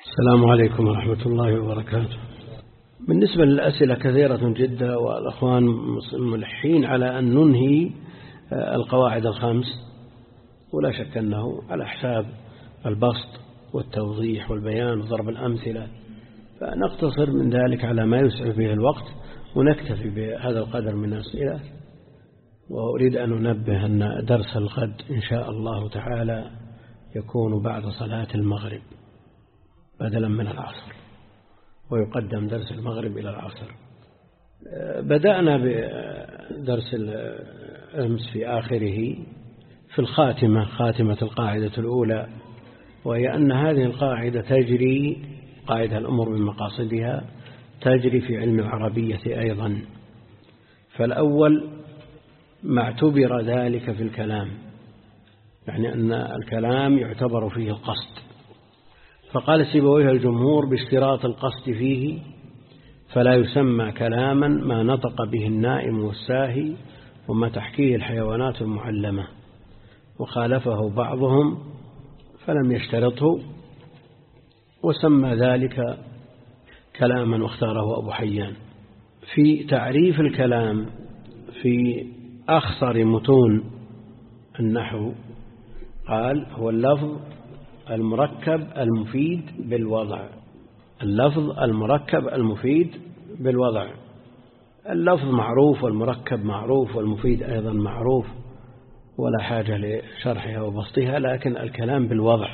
السلام عليكم ورحمة الله وبركاته. بالنسبة للأسئلة كثيرة جدا، والأخوان ملحين على أن ننهي القواعد الخمس، ولا شك أنه على حساب البسط والتوضيح والبيان وضرب الأمثلة، فنقتصر من ذلك على ما يسعف به الوقت ونكتفي بهذا القدر من الأسئلة. وأريد أن أنبه أن درس الغد إن شاء الله تعالى يكون بعد صلاة المغرب بدلا من العصر، ويقدم درس المغرب إلى العصر. بدأنا بدرس الأمس في آخره في الخاتمة، خاتمة القاعدة الأولى، وهي أن هذه القاعدة تجري، قاعدة الأمور من مقاصدها تجري في علم العربية أيضا. فالأول ما اعتبر ذلك في الكلام، يعني أن الكلام يعتبر فيه القصد، فقال سيبويه الجمهور باشتراط القصد فيه فلا يسمى كلاما ما نطق به النائم والساهي وما تحكيه الحيوانات المعلمة، وخالفه بعضهم فلم يشترطه وسمى ذلك كلاما، واختاره أبو حيان. في تعريف الكلام في أخصر متون النحو قال هو اللفظ المركب المفيد بالوضع. اللفظ المركب المفيد بالوضع. اللفظ معروف والمركب معروف والمفيد أيضا معروف، ولا حاجة لشرحها وبسطها، لكن الكلام بالوضع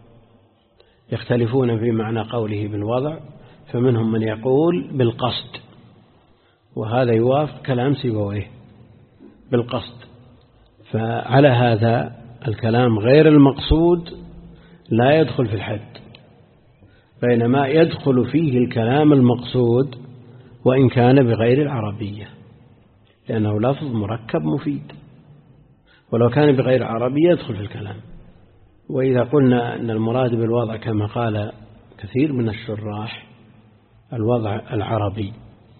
يختلفون في معنى قوله بالوضع، فمنهم من يقول بالقصد، وهذا يوافق كلام سيبويه بالقصد. فعلى هذا الكلام غير المقصود لا يدخل في الحد، بينما يدخل فيه الكلام المقصود وإن كان بغير العربية، لأنه لفظ مركب مفيد، ولو كان بغير العربية يدخل في الكلام. وإذا قلنا أن المراد بالوضع كما قال كثير من الشراح الوضع العربي،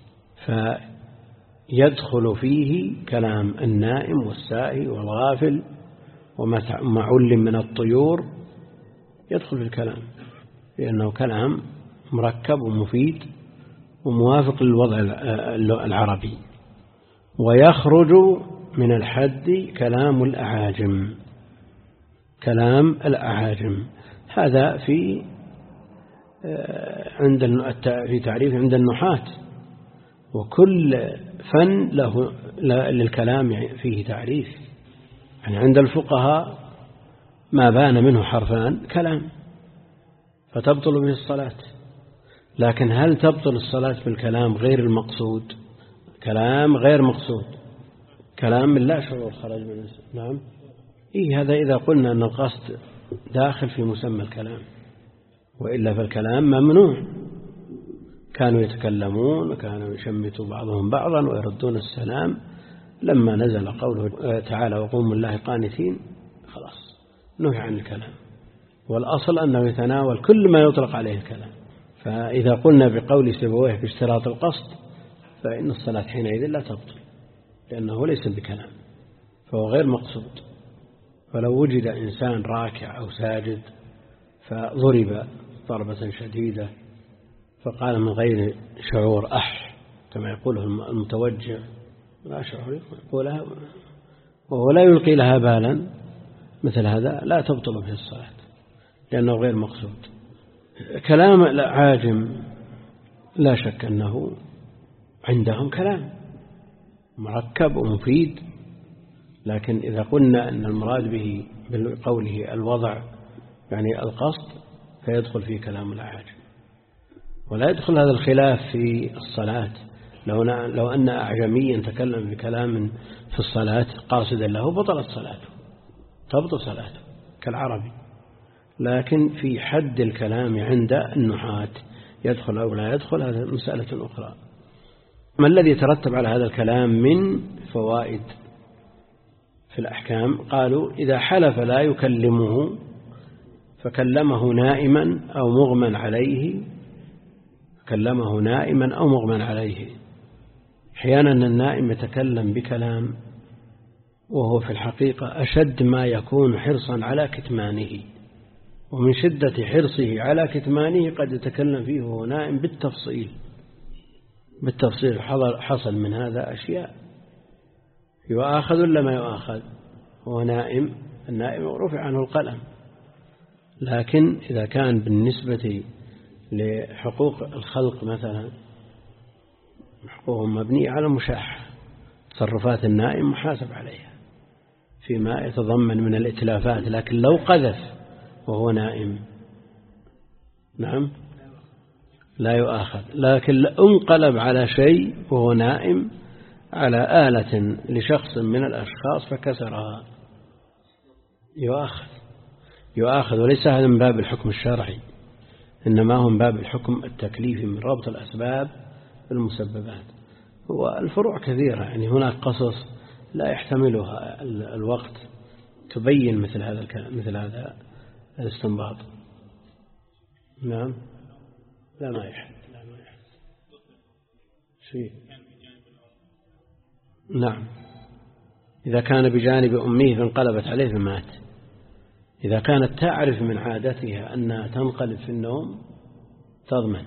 فيدخل فيه كلام النائم والسائي والغافل وما علم من الطيور، يدخل في الكلام لأنه كلام مركب ومفيد وموافق للوضع العربي. ويخرج من الحد كلام الأعاجم، كلام الأعاجم هذا في تعريف عند النحاة، وكل فن له للكلام فيه تعريف. يعني عند الفقهاء ما بان منه حرفان كلام فتبطل به الصلاة، لكن هل تبطل الصلاة بالكلام غير المقصود؟ كلام غير مقصود، كلام من لا شعور خرج من الإنسان. نعم، هذا إذا قلنا أن القصد داخل في مسمى الكلام، وإلا فالكلام ممنوع. كانوا يتكلمون وكانوا يشمتوا بعضهم بعضا ويردون السلام، لما نزل قوله تعالى وقوموا لله قانتين خلاص نهي عن الكلام، والأصل أنه يتناول كل ما يطلق عليه الكلام. فإذا قلنا بقول سيبويه باشتراط القصد فإن الصلاة حينئذ لا تبطل، لأنه ليس بكلام، فهو غير مقصود. فلو وجد إنسان راكع أو ساجد فضرب ضربة شديدة فقال من غير شعور كما يقوله المتوجع، لا شعور يقولها وهو لا يلقي لها بالا، مثل هذا لا تبطل به الصلاة لأنه غير مقصود. كلام الأعاجم لا شك أنه عندهم كلام مركب ومفيد، لكن إذا قلنا أن المراد به بقوله الوضع يعني القصد فيدخل فيه كلام الأعاجم. ولا يدخل هذا الخلاف في الصلاة، لو أن أعجميا تكلم بكلام في الصلاة قاصدا له بطلت صلاته، تبطل صلاته كالعربي. لكن في حد الكلام عند النحاة يدخل أو لا يدخل هذا مسألة أخرى. ما الذي يترتب على هذا الكلام من فوائد في الأحكام؟ قالوا إذا حلف لا يكلمه فكلمه نائما أو مغمى عليه، كلمه نائما أو مغمى عليه. أحيانا النائم يتكلم بكلام وهو في الحقيقة أشد ما يكون حرصا على كتمانه، ومن شدة حرصه على كتمانه قد يتكلم فيه وهو نائم بالتفصيل حصل من هذا أشياء يؤاخذ ولا ما يؤاخذ؟ هو نائم، النائم رفع عنه القلم. لكن إذا كان بالنسبة لحقوق الخلق مثلا حقوقهم مبنية على المشاحة، تصرفات النائم محاسب عليها فيما يتضمن من الإتلافات. لكن لو قذف وهو نائم نعم لا يؤاخذ. لكن انقلب على شيء وهو نائم على آلة لشخص من الأشخاص فكسرها يؤاخذ. وليس هذا من باب الحكم الشرعي، إنما هو من باب الحكم التكليفي من ربط الأسباب بالمسببات. والفروع كثيرة، يعني هناك قصص لا يحتملها الوقت تبين مثل هذا الاستنباط. نعم لا ما يحد شيء. نعم إذا كان بجانب أمه فانقلبت عليه فمات. إذا كانت تعرف من عادتها أنها تنقلب في النوم تضمن،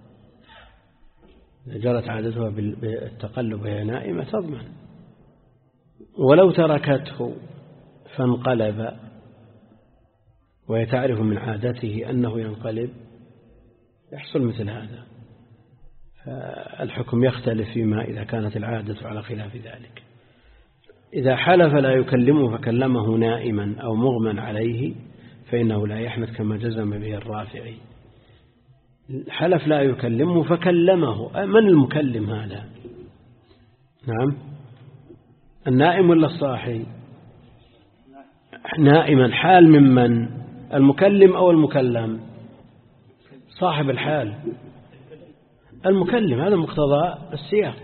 إذا جرت عادتها بالتقلب وهي نائمة تضمن. ولو تركته فانقلب وهي تعرف من عادته أنه ينقلب يحصل مثل هذا، فالحكم يختلف فيما إذا كانت العادة على خلاف ذلك. إذا حلف لا يكلمه فكلمه نائما أو مغمى عليه فإنه لا يحمد كما جزم به الرافعي. حلف لا يكلمه فكلمه، من المكلم هذا؟ نعم النائم ولا الصاحي؟ نائما حال ممن؟ المكلم أو المكلم؟ صاحب الحال المكلم، هذا مقتضى السياق.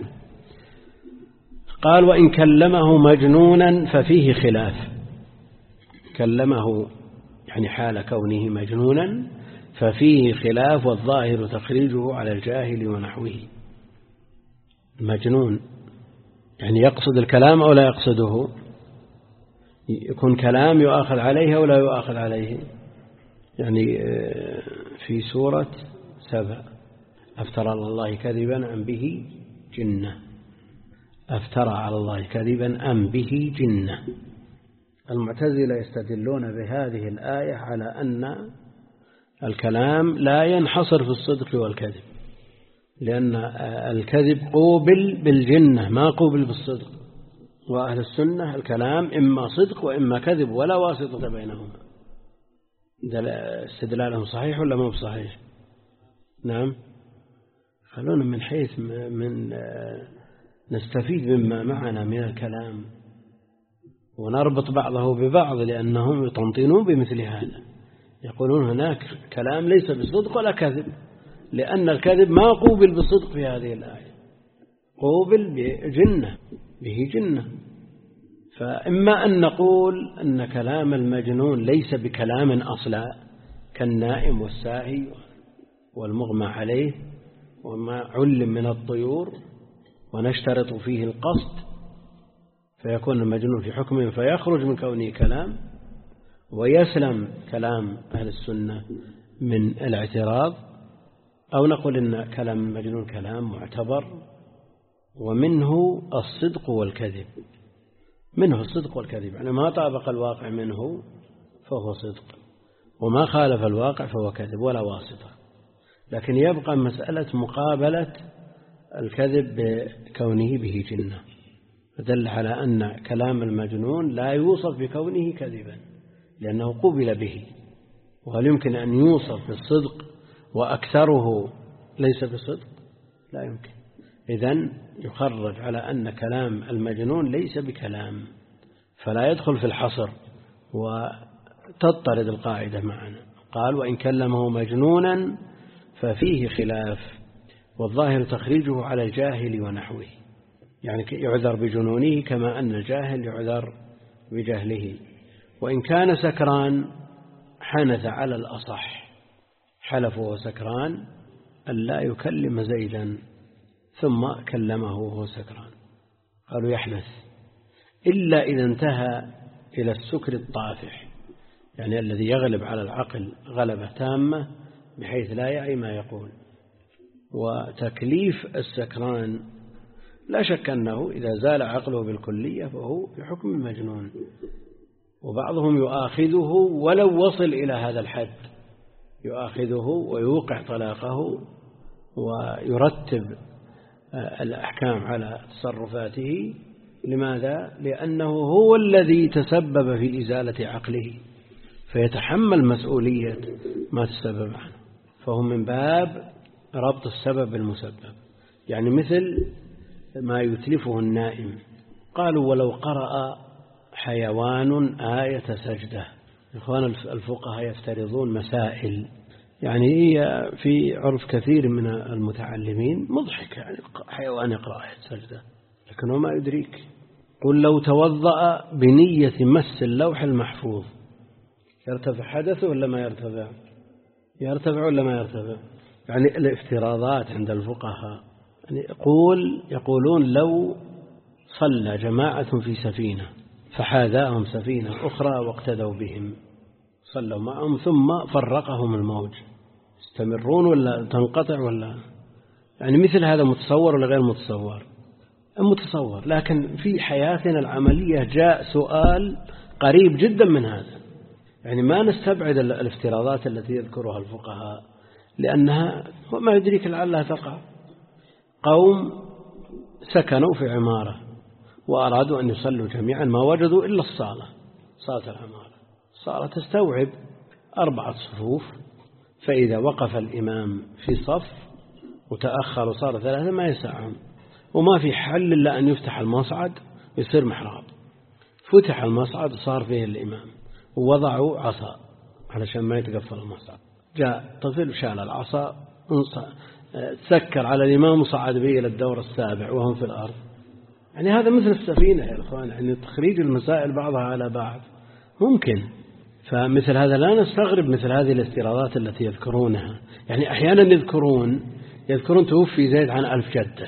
قال وإن كلمه مجنونا ففيه خلاف. كلمه يعني حال كونه مجنونا ففيه خلاف، والظاهر تخريجه على الجاهل ونحوه. المجنون يعني يقصد الكلام أو لا يقصده؟ يكون كلام يؤاخذ عليه أو لا يؤاخذ عليه؟ يعني في سورة سبأ أفترى على الله كذبا أم به جنة، أفترى على الله كذبا أم به جنة. المعتزلة يستدلون بهذه الآية على أن الكلام لا ينحصر في الصدق والكذب، لأن الكذب قوبل بالجنة ما قوبل بالصدق، وأهل السنة الكلام إما صدق وإما كذب ولا واسطة بينهما. استدلالهم صحيح ولا مو صحيح؟ نعم خلونا من حيث نستفيد مما معنا من الكلام ونربط بعضه ببعض، لأنهم يطنطنون بمثل هذا، يقولون هناك كلام ليس بصدق ولا كذب، لأن الكذب ما قوبل بالصدق في هذه الآية، قوبل بجنة به جنة. فإما أن نقول أن كلام المجنون ليس بكلام أصلا كالنائم والساهي والمغمى عليه وما علم من الطيور، ونشترط فيه القصد فيكون المجنون في حكمه فيخرج من كونه كلام، ويسلم كلام أهل السنة من الاعتراض. أو نقول إن كلام المجنون كلام معتبر ومنه الصدق والكذب، منه الصدق والكذب، يعني ما طابق الواقع منه فهو صدق، وما خالف الواقع فهو كذب ولا واسطة. لكن يبقى مسألة مقابلة الكذب بكونه به جنة، فدل على أن كلام المجنون لا يوصف بكونه كذبا لأنه قبل به. وهل يمكن أن يوصف بالصدق وأكثره ليس بصدق؟ لا يمكن. إذن يخرج على أن كلام المجنون ليس بكلام، فلا يدخل في الحصر وتضطرد القاعدة معنا. قال وإن كلمه مجنونا ففيه خلاف، والظاهر تخريجه على الجاهل ونحوه، يعني يعذر بجنونه كما أن الجاهل يعذر بجهله. وإن كان سكران حنث على الأصح، حلف وهو سكران ألا يكلم زيدا ثم كلمه وهو سكران، قالوا يحنث إلا إذا انتهى إلى السكر الطافح، يعني الذي يغلب على العقل غلبة تامة بحيث لا يعي ما يقول. وتكليف السكران لا شك أنه إذا زال عقله بالكلية فهو بحكم المجنون، وبعضهم يؤاخذه ولو وصل إلى هذا الحد، يؤاخذه ويوقع طلاقه ويرتب الأحكام على تصرفاته. لماذا؟ لأنه هو الذي تسبب في إزالة عقله، فيتحمل مسؤولية ما تسبب عنه، فهو من باب ربط السبب بالمسبب. يعني مثل ما يتلفه النائم، قالوا ولو قرأ حيوان آية سجدة. إخوان الفقهاء يفترضون مسائل يعني هي في عرف كثير من المتعلمين مضحكة، يعني حيوان يقرأ آية سجدة، لكنه ما يدريك. قل لو توضأ بنية مس اللوح المحفوظ يرتفع حدثه ولا ما يرتفع؟ يرتفع ولا ما يرتفع؟ يعني الافتراضات عند الفقهاء يعني يقولون لو صلى جماعة في سفينة فحاذاهم سفينة أخرى واقتدوا بهم، صلوا معهم ثم فرقهم الموج، يستمرون ولا تنقطع ولا؟ يعني مثل هذا متصور ولا غير متصور؟ متصور. لكن في حياتنا العملية جاء سؤال قريب جدا من هذا، يعني ما نستبعد الافتراضات التي يذكرها الفقهاء لأنها ما يدريك لعلها تقع. قوم سكنوا في عمارة وأرادوا أن يصلوا جميعا، ما وجدوا إلا الصالة، صالة العمارة، صالة تستوعب 4 صفوف، فإذا وقف الإمام في صف وتأخر صار 3 ما يسعهم، وما في حل إلا أن يفتح المصعد يصير محراب. فتح المصعد صار فيه الإمام ووضعوا عصا علشان ما يتقفل المصعد. جاء طفل شال العصا تسكر على الإمام وصعد به إلى الدور السابع وهم في الأرض. يعني هذا مثل السفينة يا إخوان، يعني تخريج المسائل بعضها على بعض ممكن. فمثل هذا لا نستغرب مثل هذه الافتراضات التي يذكرونها. يعني أحيانا يذكرون توفي زيد عن 1000 جدة،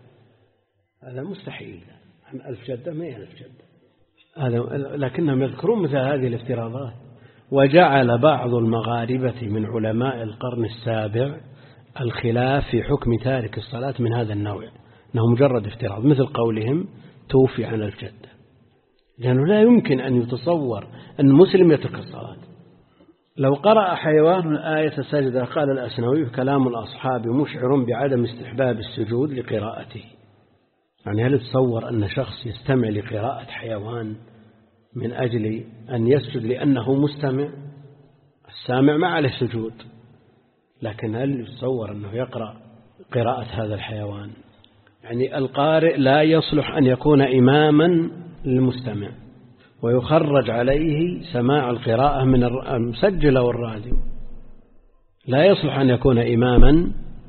هذا مستحيل، عن 1000 جدة ما هي 1000 جدة هذا، لكنهم يذكرون مثل هذه الافتراضات. وجعل بعض المغاربة من علماء القرن السابع الخلاف في حكم تارك الصلاة من هذا النوع، أنه مجرد افتراض، مثل قولهم توفي عن 1000 جدة، لأنه لا يمكن أن يتصور أن المسلم يترك الصلاة. لو قرأ حيوان آية سجدة، قال الأسنوي كلام الأصحاب مشعر بعدم استحباب السجود لقراءته. يعني هل تصور أن شخص يستمع لقراءة حيوان من أجل أن يسجد لأنه مستمع؟ السامع ما عليه سجود، لكن هل يتصور أنه يقرأ قراءة هذا الحيوان؟ يعني القارئ لا يصلح أن يكون إماما للمستمع، ويخرج عليه سماع القراءة من المسجل أو الراديو، لا يصلح أن يكون إماما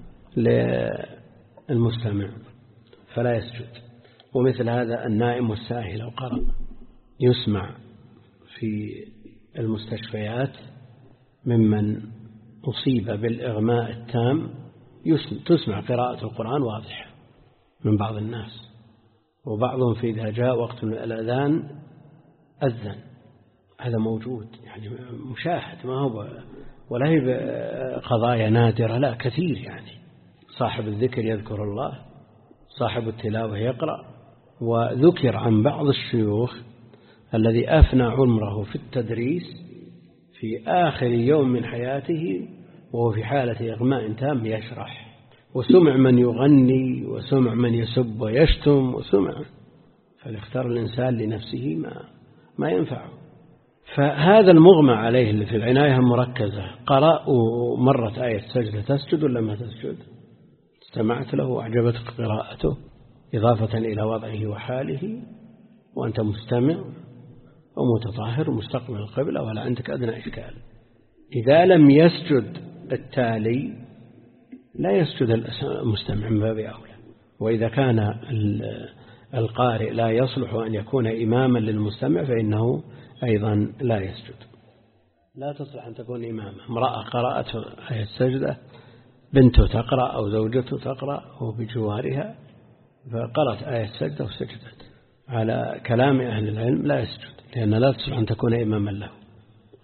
للمستمع فلا يسجد. ومثل هذا النائم والساهي لو قرأ، يسمع في المستشفيات ممن أصيب بالإغماء التام تسمع قراءة القرآن واضحة من بعض الناس، وبعضهم في إذا جاء وقت الأذان أذن، هذا موجود يعني مشاهد، ما هو ولا هي قضايا نادرة، لا كثير. يعني صاحب الذكر يذكر الله، صاحب التلاوة يقرأ. وذكر عن بعض الشيوخ الذي أفنى عمره في التدريس في آخر يوم من حياته وهو في حالة إغماء تام يشرح، وسمع من يغني وسمع من يسب ويشتم وسمع، فليختار الإنسان لنفسه ما ينفعه. فهذا المغمى عليه اللي في العناية المركزة قرأ مرت آية سجدة، تسجد ولا ما تسجد؟ استمعت له وأعجبتك قراءته إضافة إلى وضعه وحاله، وأنت مستمع ومتطهر ومستقبل القبلة ولا عندك أدنى إشكال. إذا لم يسجد التالي لا يسجد المستمع من باب أولى. وإذا كان القارئ لا يصلح أن يكون إماما للمستمع فإنه أيضا لا يسجد. لا تصلح أن تكون إماما. امرأة قرأت آية السجدة، بنته تقرأ أو زوجته تقرأ وبجوارها، فقرأت آية السجدة وسجدت، على كلام أهل العلم لا يسجد، لأن لا تصلح أن تكون إماما له.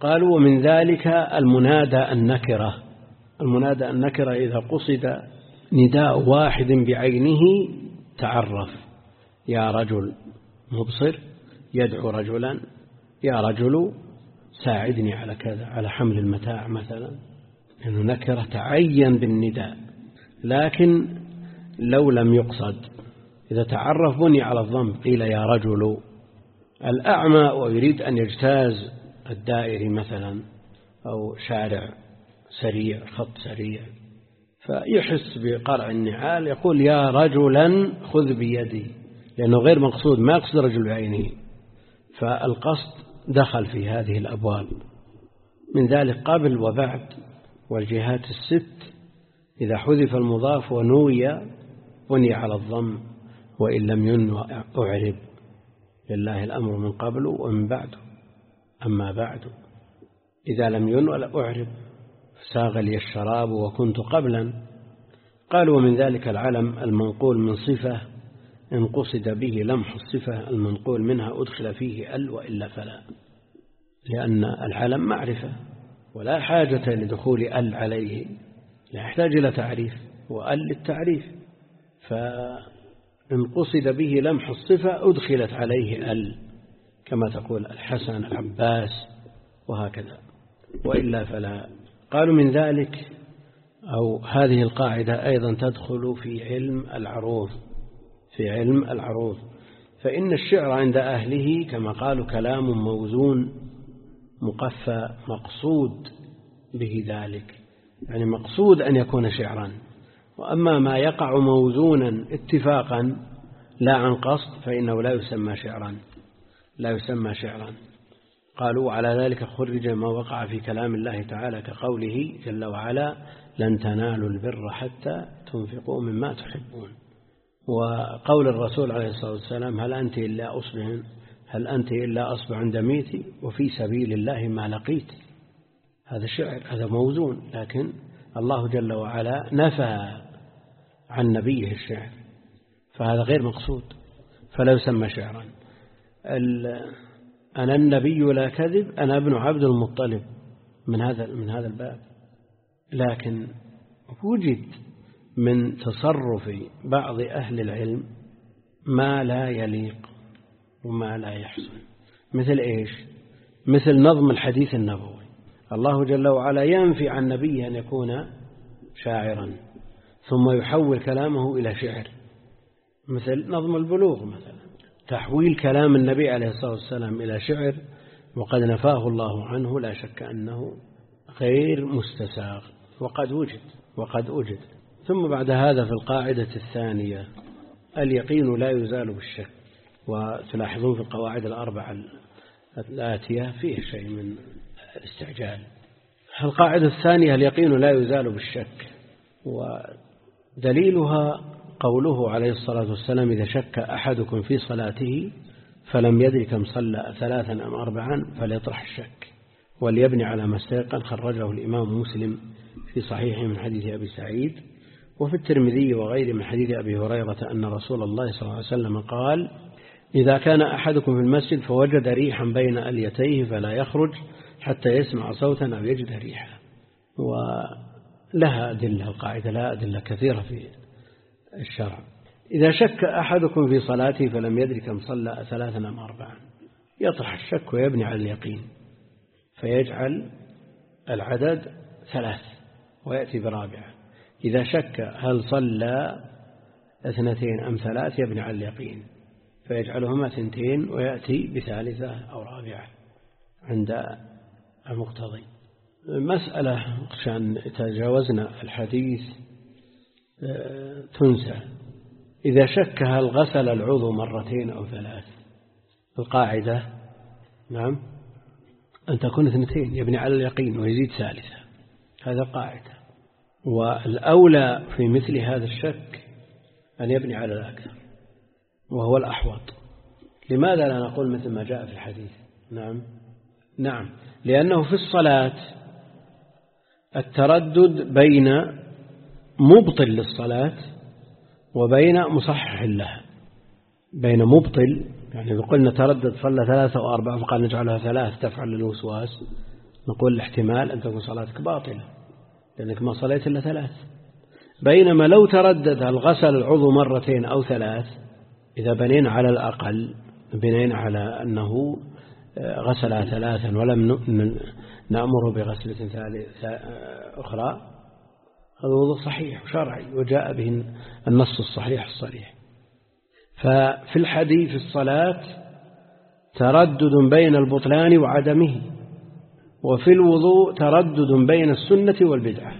قالوا ومن ذلك المنادى النكرة. المنادى النكرة إذا قصد نداء واحد بعينه تعرف، يا رجل مبصر يدعو رجلا يا رجل ساعدني على كذا، على حمل المتاع مثلا، لأنه نكرة تعين بالنداء. لكن لو لم يقصد إذا تعرف بني على الضم، قيل يا رجل. الأعمى ويريد أن يجتاز الدائري مثلا أو شارع سريع، خط سريع، فيحس بقرع النعال يقول يا رجلا خذ بيدي، لأنه غير مقصود، ما يقصد رجل بعينه، فالقصد دخل في هذه الأبواب. من ذلك قبل وبعد والجهات الست، إذا حذف المضاف ونوي بني على الضم، وإن لم ينو أعرب، لله الأمر من قبل ومن بعده. أما بعد إذا لم ينو أعرب، ساغ لي الشراب وكنت قبلا. قالوا ومن ذلك العلم المنقول من صفة إن قصد به لمح الصفة المنقول منها أدخل فيه ال وإلا فلا، لأن العلم معرفة ولا حاجة لدخول ال عليه، لا يحتاج إلى تعريف، وال للتعريف، فإن قصد به لمح الصفة أدخلت عليه ال، كما تقول الحسن العباس وهكذا، وإلا فلا. قالوا من ذلك أو هذه القاعدة أيضا تدخل في علم العروض، في علم العروض، فإن الشعر عند أهله كما قالوا كلام موزون مقفى مقصود به ذلك، يعني مقصود أن يكون شعرا. وأما ما يقع موزونا اتفاقا لا عن قصد فإنه لا يسمى شعرا، لا يسمى شعرا. قالوا على ذلك خرج ما وقع في كلام الله تعالى كقوله جل وعلا لن تنالوا البر حتى تنفقوا مما تحبون، وقول الرسول عليه الصلاة والسلام هل أنت إلا أصبع عند ميتي وفي سبيل الله ما لقيت. هذا شعر، هذا موزون، لكن الله جل وعلا نفى عن نبيه الشعر، فهذا غير مقصود فلا يسمى شعرا. أنا النبي لا كذب، أنا ابن عبد المطلب، من هذا الباب. لكن وجد من تصرف بعض أهل العلم ما لا يليق وما لا يحسن، مثل إيش؟ مثل نظم الحديث النبوي. الله جل وعلا ينفي عن نبيه أن يكون شاعرا ثم يحول كلامه إلى شعر، مثل نظم البلوغ مثلا، تحويل كلام النبي عليه الصلاة والسلام إلى شعر وقد نفاه الله عنه، لا شك أنه غير مستساغ وقد وجد. ثم بعد هذا في القاعدة الثانية اليقين لا يزال بالشك، وتلاحظون في القواعد الأربعة الآتية فيه شيء من الاستعجال. القاعدة الثانية اليقين لا يزال بالشك، ودليلها قوله عليه الصلاة والسلام إذا شك أحدكم في صلاته فلم يدري كم صلى 3 أم 4 فليطرح الشك وليبني على ما استيقن. خرجه الإمام مسلم في صحيحه من حديث أبي سعيد، وفي الترمذي وغيره من حديث أبي هريرة أن رسول الله صلى الله عليه وسلم قال إذا كان أحدكم في المسجد فوجد ريحا بين أليتيه فلا يخرج حتى يسمع صوتا أو يجد ريحا. ولها أدلة، القاعدة لها أدلة كثيرة في الشرع. إذا شك أحدكم في صلاته فلم يدري كم صلى 3 أم 4 يطرح الشك ويبني على اليقين، فيجعل العدد 3 ويأتي برابعة. إذا شك هل صلى 2 أم 3 يبني على اليقين فيجعلهما 2 ويأتي ب3 أو 4 عند المقتضي. مسألة عشان تجاوزنا الحديث تنسى، إذا شك هل غسل العضو 2 أو 3 القاعدة نعم أن تكون 2 يبني على اليقين ويزيد 3، هذا قاعدة. والأولى في مثل هذا الشك أن يبني على الأكثر وهو الأحوط. لماذا لا نقول مثل ما جاء في الحديث؟ نعم لأنه في الصلاة التردد بين مبطل للصلاة وبين مصحح لها. بين مبطل يعني لو قلنا تردد صلى 3 أو 4 فقال نجعلها 3 تفعل الوسواس، نقول الاحتمال أن تكون صلاتك باطلة لأنك ما صليت إلا 3. بينما لو تردد هل غسل العضو 2 أو 3، إذا بنينا على الأقل بنينا على أنه غسلها 3 ولم نأمره بغسلة أخرى، هذا وضوء صحيح وشرعي وجاء به النص الصحيح الصريح. ففي الحديث في الصلاة تردد بين البطلان وعدمه، وفي الوضوء تردد بين السنة والبدعة،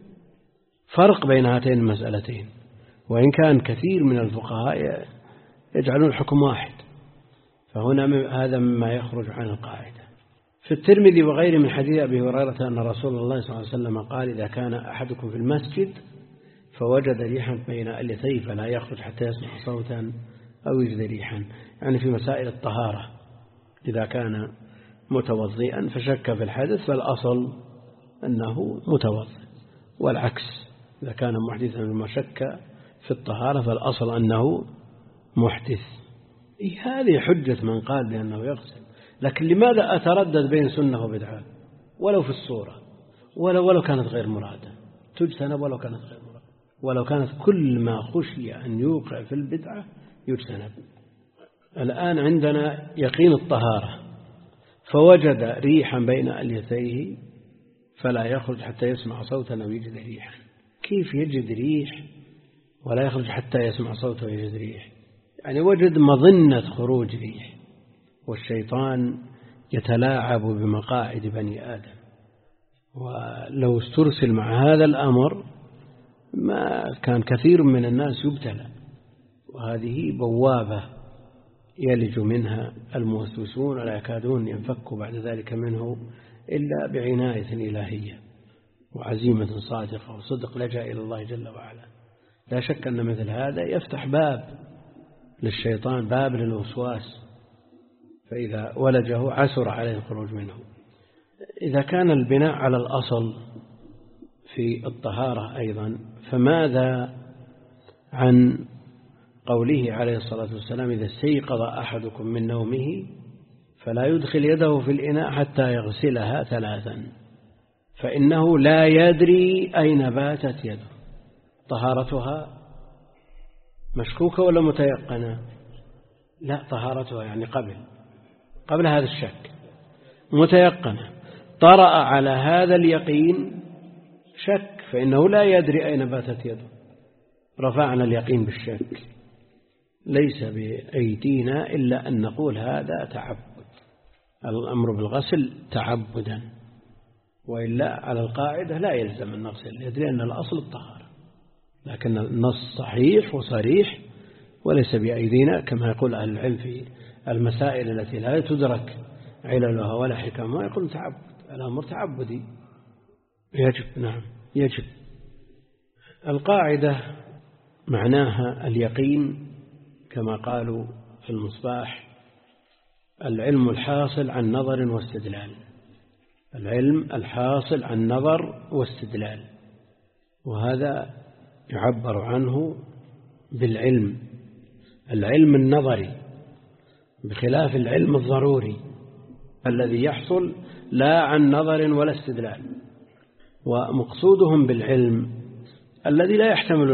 فرق بين هاتين المسألتين، وإن كان كثير من الفقهاء يجعلون الحكم واحد، فهنا هذا مما يخرج عن القاعدة. في الترمذي وغيره من حديث أبي هريرة أن رسول الله صلى الله عليه وسلم قال: إذا كان أحدكم في المسجد فوجد ريحا بين أليتيه فلا يخرج حتى يسمع صوتا أو يجد ريحا، يعني في مسائل الطهارة إذا كان متوضئا فشك في الحدث فالأصل أنه متوضئ، والعكس إذا كان محدثا وما شك في الطهارة فالأصل أنه محدث. هذه حجة من قال بأنه يغسل، لكن لماذا أتردد بين سنة وبدعة ولو في الصورة، ولو كانت غير مرادة تجتنب، ولو كانت غير مرادة، ولو كانت كل ما خشي أن يوقع في البدعة يجتنب. الآن عندنا يقين الطهارة، فوجد ريحا بين أليتيه فلا يخرج حتى يسمع صوتا أو يجد ريحا. كيف يجد ريح ولا يخرج حتى يسمع صوتا ويجد ريح؟ يعني وجد مظنة خروج ريح، والشيطان يتلاعب بمقاعد بني آدم، ولو استرسل مع هذا الأمر ما كان كثير من الناس يبتلى، وهذه بوابة يلج منها الموسوسون ولا يكادون ينفكوا بعد ذلك منه إلا بعناية إلهية وعزيمة صادقة وصدق لجأ إلى الله جل وعلا. لا شك أن مثل هذا يفتح باب للشيطان، باب للوسواس، فإذا ولجه عسر عليه الخروج منه. إذا كان البناء على الأصل في الطهارة أيضا، فماذا عن قوله عليه الصلاة والسلام: إذا استيقظ أحدكم من نومه فلا يدخل يده في الإناء حتى يغسلها 3، فإنه لا يدري أين باتت يده. طهارتها مشكوكة ولا متيقنة؟ لا، طهارتها يعني قبل هذا الشك متيقنة. طرأ على هذا اليقين شك، فإنه لا يدري أين باتت يده. رفعنا اليقين بالشك، ليس بأيدينا إلا أن نقول هذا تعبد، الأمر بالغسل تعبدا، وإلا على القاعدة لا يلزم أن نغسل، يدري أن الأصل الطهارة، لكن النص صحيح وصريح وليس بأيدينا، كما يقول أهل العلم في المسائل التي لا تدرك عللها ولا حكمها، يقول تعبد، الأمر تعبدي يجب. نعم يجب. القاعدة معناها اليقين كما قالوا في المصباح: العلم الحاصل عن نظر واستدلال. العلم الحاصل عن نظر واستدلال، وهذا يعبر عنه بالعلم، العلم النظري، بخلاف العلم الضروري الذي يحصل لا عن نظر ولا استدلال. ومقصودهم بالعلم الذي لا يحتمل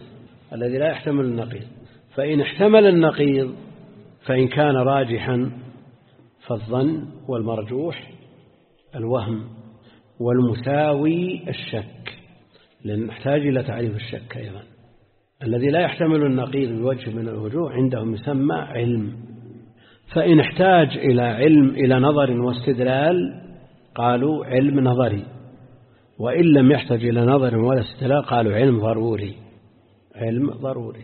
النقيض، فإن احتمل النقيض فإن كان راجحا فالظن، والمرجوح الوهم، والمساوي الشك، لأن نحتاج إلى تعريف الشك أيضا. الذي لا يحتمل النقيض بوجه من الوجوه عندهم يسمى علم. فإن احتاج إلى علم إلى نظر واستدلال قالوا علم نظري، وإن لم يحتاج إلى نظر ولا استدلال قالوا علم ضروري.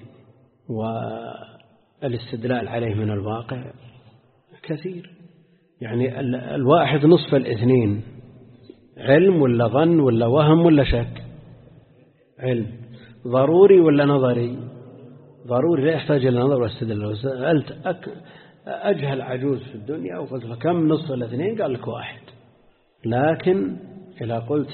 والاستدلال عليه من الواقع كثير، يعني الواحد نصف الاثنين، علم ولا ظن ولا وهم ولا شك؟ علم. ضروري ولا نظري؟ ضروري، لا يحتاج إلى نظر واستدلال. سألت أجهل عجوز في الدنيا وقلت فكم نصف الاثنين؟ قال لك 1. لكن إذا قلت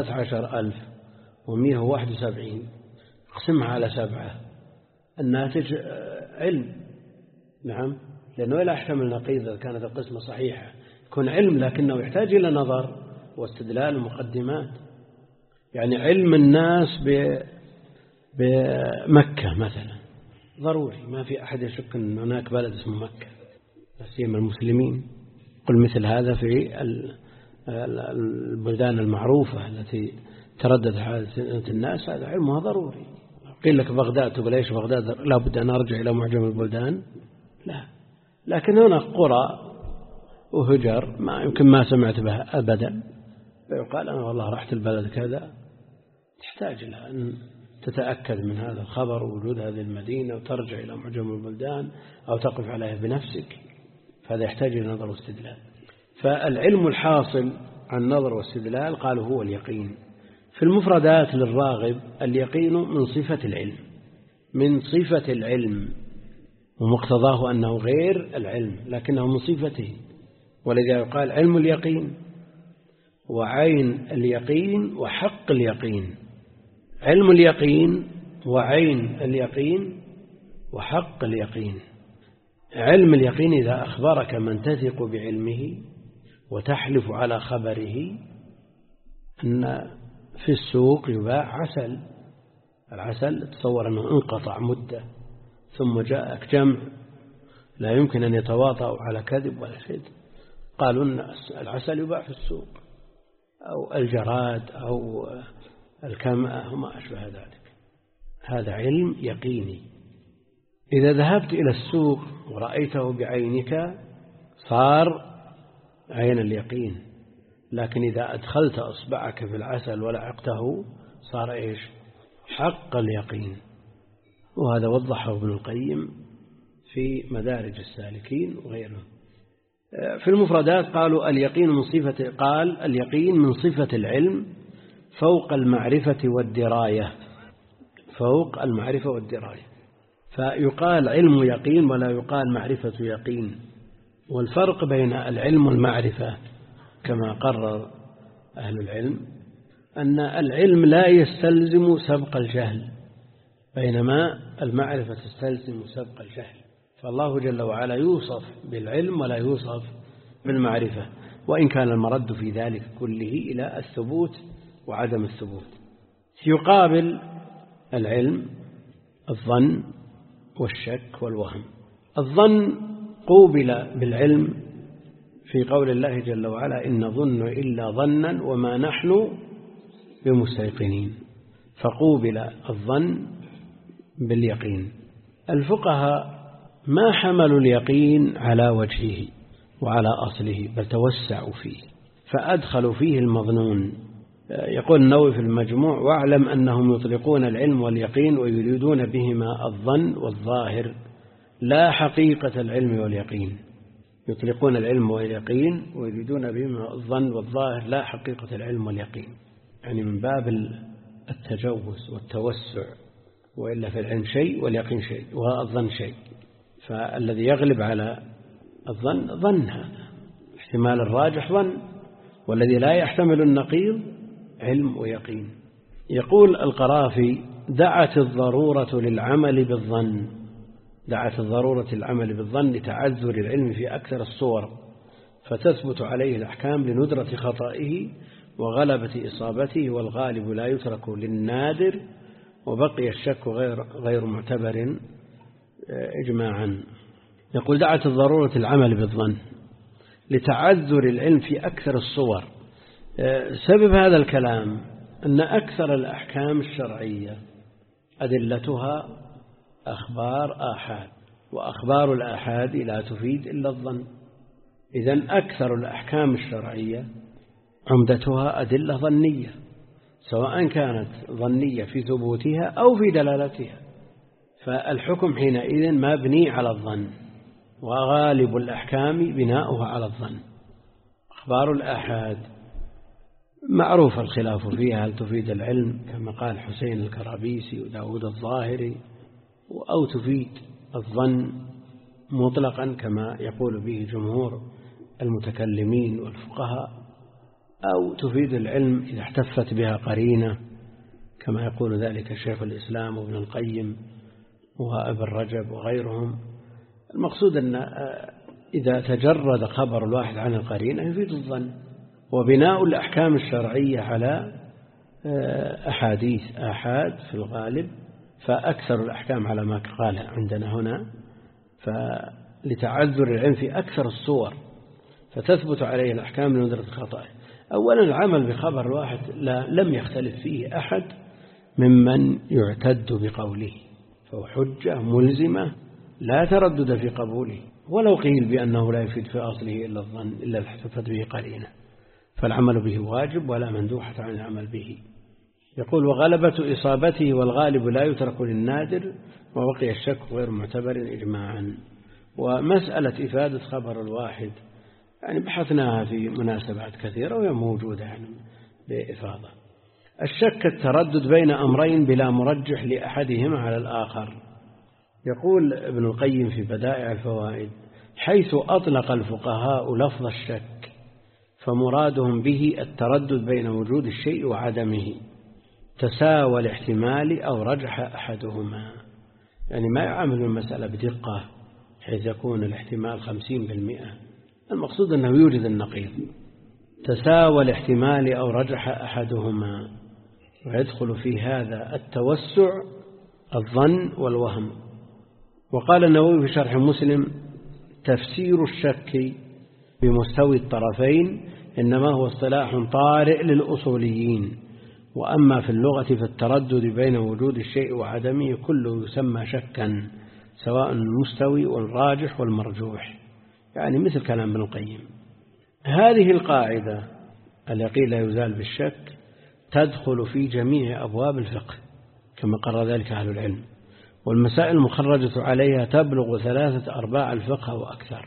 13,171 اقسمها على 7، الناتج علم. نعم، لأنه لا يحتمل نقيض. إذا كانت القسمة صحيحة يكون علم، لكنه يحتاج إلى نظر واستدلال المقدمات. يعني علم الناس بمكة مثلا ضروري، ما في أحد يشك أن هناك بلد اسمه مكة، لا سيما المسلمين. قل مثل هذا في البلدان المعروفة التي تردد حادثة الناس، هذا علمها ضروري. قيل لك بغداد، تقول إيش بغداد؟ لا بد أن أرجع إلى معجم البلدان؟ لا. لكن هناك قرى وهجر ما يمكن ما سمعت بها أبدا، فيقال أنا والله رحت البلد كذا. تحتاج إلى أن تتأكد من هذا الخبر ووجود هذه المدينة وترجع إلى معجم البلدان أو تقف عليها بنفسك، فهذا يحتاج إلى نظر واستدلال. فالعلم الحاصل عن نظر واستدلال قالوا هو اليقين. في المفردات للراغب اليقين من صفة العلم، من صفة العلم، ومقتضاه أنه غير العلم لكنه من صفته، ولذا يقال علم اليقين وعين اليقين وحق اليقين. علم اليقين وعين اليقين وحق اليقين. علم اليقين إذا أخبرك من تثق بعلمه وتحلف على خبره أن في السوق يباع عسل، العسل تصور أنه انقطع مدة ثم جاءك جمع لا يمكن أن يتواطؤوا على كذب ولا شيء، قالوا أن العسل يباع في السوق، أو الجراد أو الكمأة وما أشبه ذلك. هذا علم يقيني. إذا ذهبت إلى السوق ورأيته بعينك صار عين اليقين، لكن إذا أدخلت أصبعك في العسل ولعقته صار إيش؟ حق اليقين. وهذا وضحه ابن القيم في مدارج السالكين وغيره. في المفردات قالوا اليقين من صفة، قال اليقين من صفة العلم فوق المعرفة والدراية، فوق المعرفة والدراية. فيقال علم يقين ولا يقال معرفة يقين. والفرق بين العلم والمعرفة كما قرر أهل العلم أن العلم لا يستلزم سبق الجهل، بينما المعرفة تستلزم سبق الجهل. فالله جل وعلا يوصف بالعلم ولا يوصف بالمعرفة، وإن كان المرد في ذلك كله إلى الثبوت وعدم الثبوت. يقابل العلم الظن والشك والوهم. الظن قوبل بالعلم في قول الله جل وعلا إن ظن إلا ظنا وما نحن بمستيقنين، فقوبل الظن باليقين. الفقهاء ما حملوا اليقين على وجهه وعلى أصله بل توسعوا فيه فأدخلوا فيه المظنون. يقول النووي في المجموع واعلم أنهم يطلقون العلم واليقين ويريدون بهما الظن والظاهر لا حقيقة العلم واليقين. يطلقون العلم واليقين ويريدون بهما الظن والظاهر لا حقيقة العلم واليقين، يعني من باب التجوز والتوسع، وإلا في العلم شيء واليقين شيء والظن شيء. فالذي يغلب على الظن ظن، هذا احتمال الراجح ظن، والذي لا يحتمل النقيض علم ويقين. يقول القرافي دعت الضرورة للعمل بالظن، دعت الضرورة للعمل بالظن لتعذر العلم في أكثر الصور، فتثبت عليه الأحكام لندرة خطئه وغلبة إصابته، والغالب لا يترك للنادر، وبقي الشك غير معتبر إجماعا. يقول دعت الضرورة العمل بالظن لتعذر العلم في أكثر الصور. سبب هذا الكلام أن أكثر الأحكام الشرعية أدلتها أخبار آحاد، وأخبار الآحاد لا تفيد إلا الظن. إذن أكثر الأحكام الشرعية عمدتها أدلة ظنية، سواء كانت ظنية في ثبوتها أو في دلالتها، فالحكم حينئذ مبني على الظن، وغالب الأحكام بناؤها على الظن. أخبار الآحاد معروف الخلاف فيها، هل تفيد العلم كما قال حسين الكرابيسي وداود الظاهري، أو تفيد الظن مطلقا كما يقول به جمهور المتكلمين والفقهاء، أو تفيد العلم إذا احتفت بها قرينة كما يقول ذلك شيخ الإسلام وابن القيم وابن رجب وغيرهم. المقصود أن إذا تجرد خبر الواحد عن القرينة يفيد الظن، وبناء الأحكام الشرعية على أحاديث آحاد في الغالب، فأكثر الأحكام على ما قال عندنا هنا، فلتعذر العلم في أكثر الصور فتثبت عليه الأحكام لندرة خطأه. أولا العمل بخبر واحد لم يختلف فيه أحد ممن يعتد بقوله، فهو حجة ملزمة لا تردد في قبوله، ولو قيل بأنه لا يفيد في أصله إلا الظن إلا التفت به قرينة، فالعمل به واجب ولا مندوحة عن العمل به. يقول وغلبة إصابته والغالب لا يترك للنادر، وبقي الشك غير معتبر إجماعا. ومسألة إفادة خبر الواحد يعني بحثناها في مناسبات كثيرة وهي موجودة يعني بإفاضة. الشك التردد بين أمرين بلا مرجح لأحدهما على الآخر. يقول ابن القيم في بدائع الفوائد حيث أطلق الفقهاء لفظ الشك فمرادهم به التردد بين وجود الشيء وعدمه، تساوى الاحتمال أو رجح أحدهما، يعني ما يعامل المسألة بدقة حيث يكون الاحتمال 50%، المقصود أنه يوجد النقيض، تساوى الاحتمال أو رجح أحدهما، ويدخل في هذا التوسع الظن والوهم. وقال النووي في شرح مسلم تفسير الشك بمستوي الطرفين إنما هو اصطلاح طارئ للأصوليين، وأما في اللغة فالتردد بين وجود الشيء وعدمه كله يسمى شكا، سواء المستوي والراجح والمرجوح، يعني مثل كلام ابن القيم. هذه القاعدة اليقين لا يزال بالشك تدخل في جميع أبواب الفقه كما قرر ذلك أهل العلم، والمسائل المخرجة عليها تبلغ 3/4 الفقه وأكثر.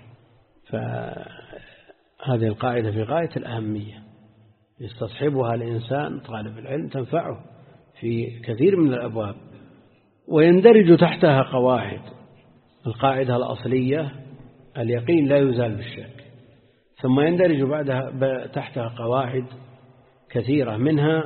فهذه القاعدة في غاية الأهمية يستصحبها الإنسان طالب العلم، تنفعه في كثير من الأبواب. ويندرج تحتها قواعد. القاعدة الأصلية اليقين لا يزال بالشك، ثم يندرج بعدها تحتها قواعد كثيرة، منها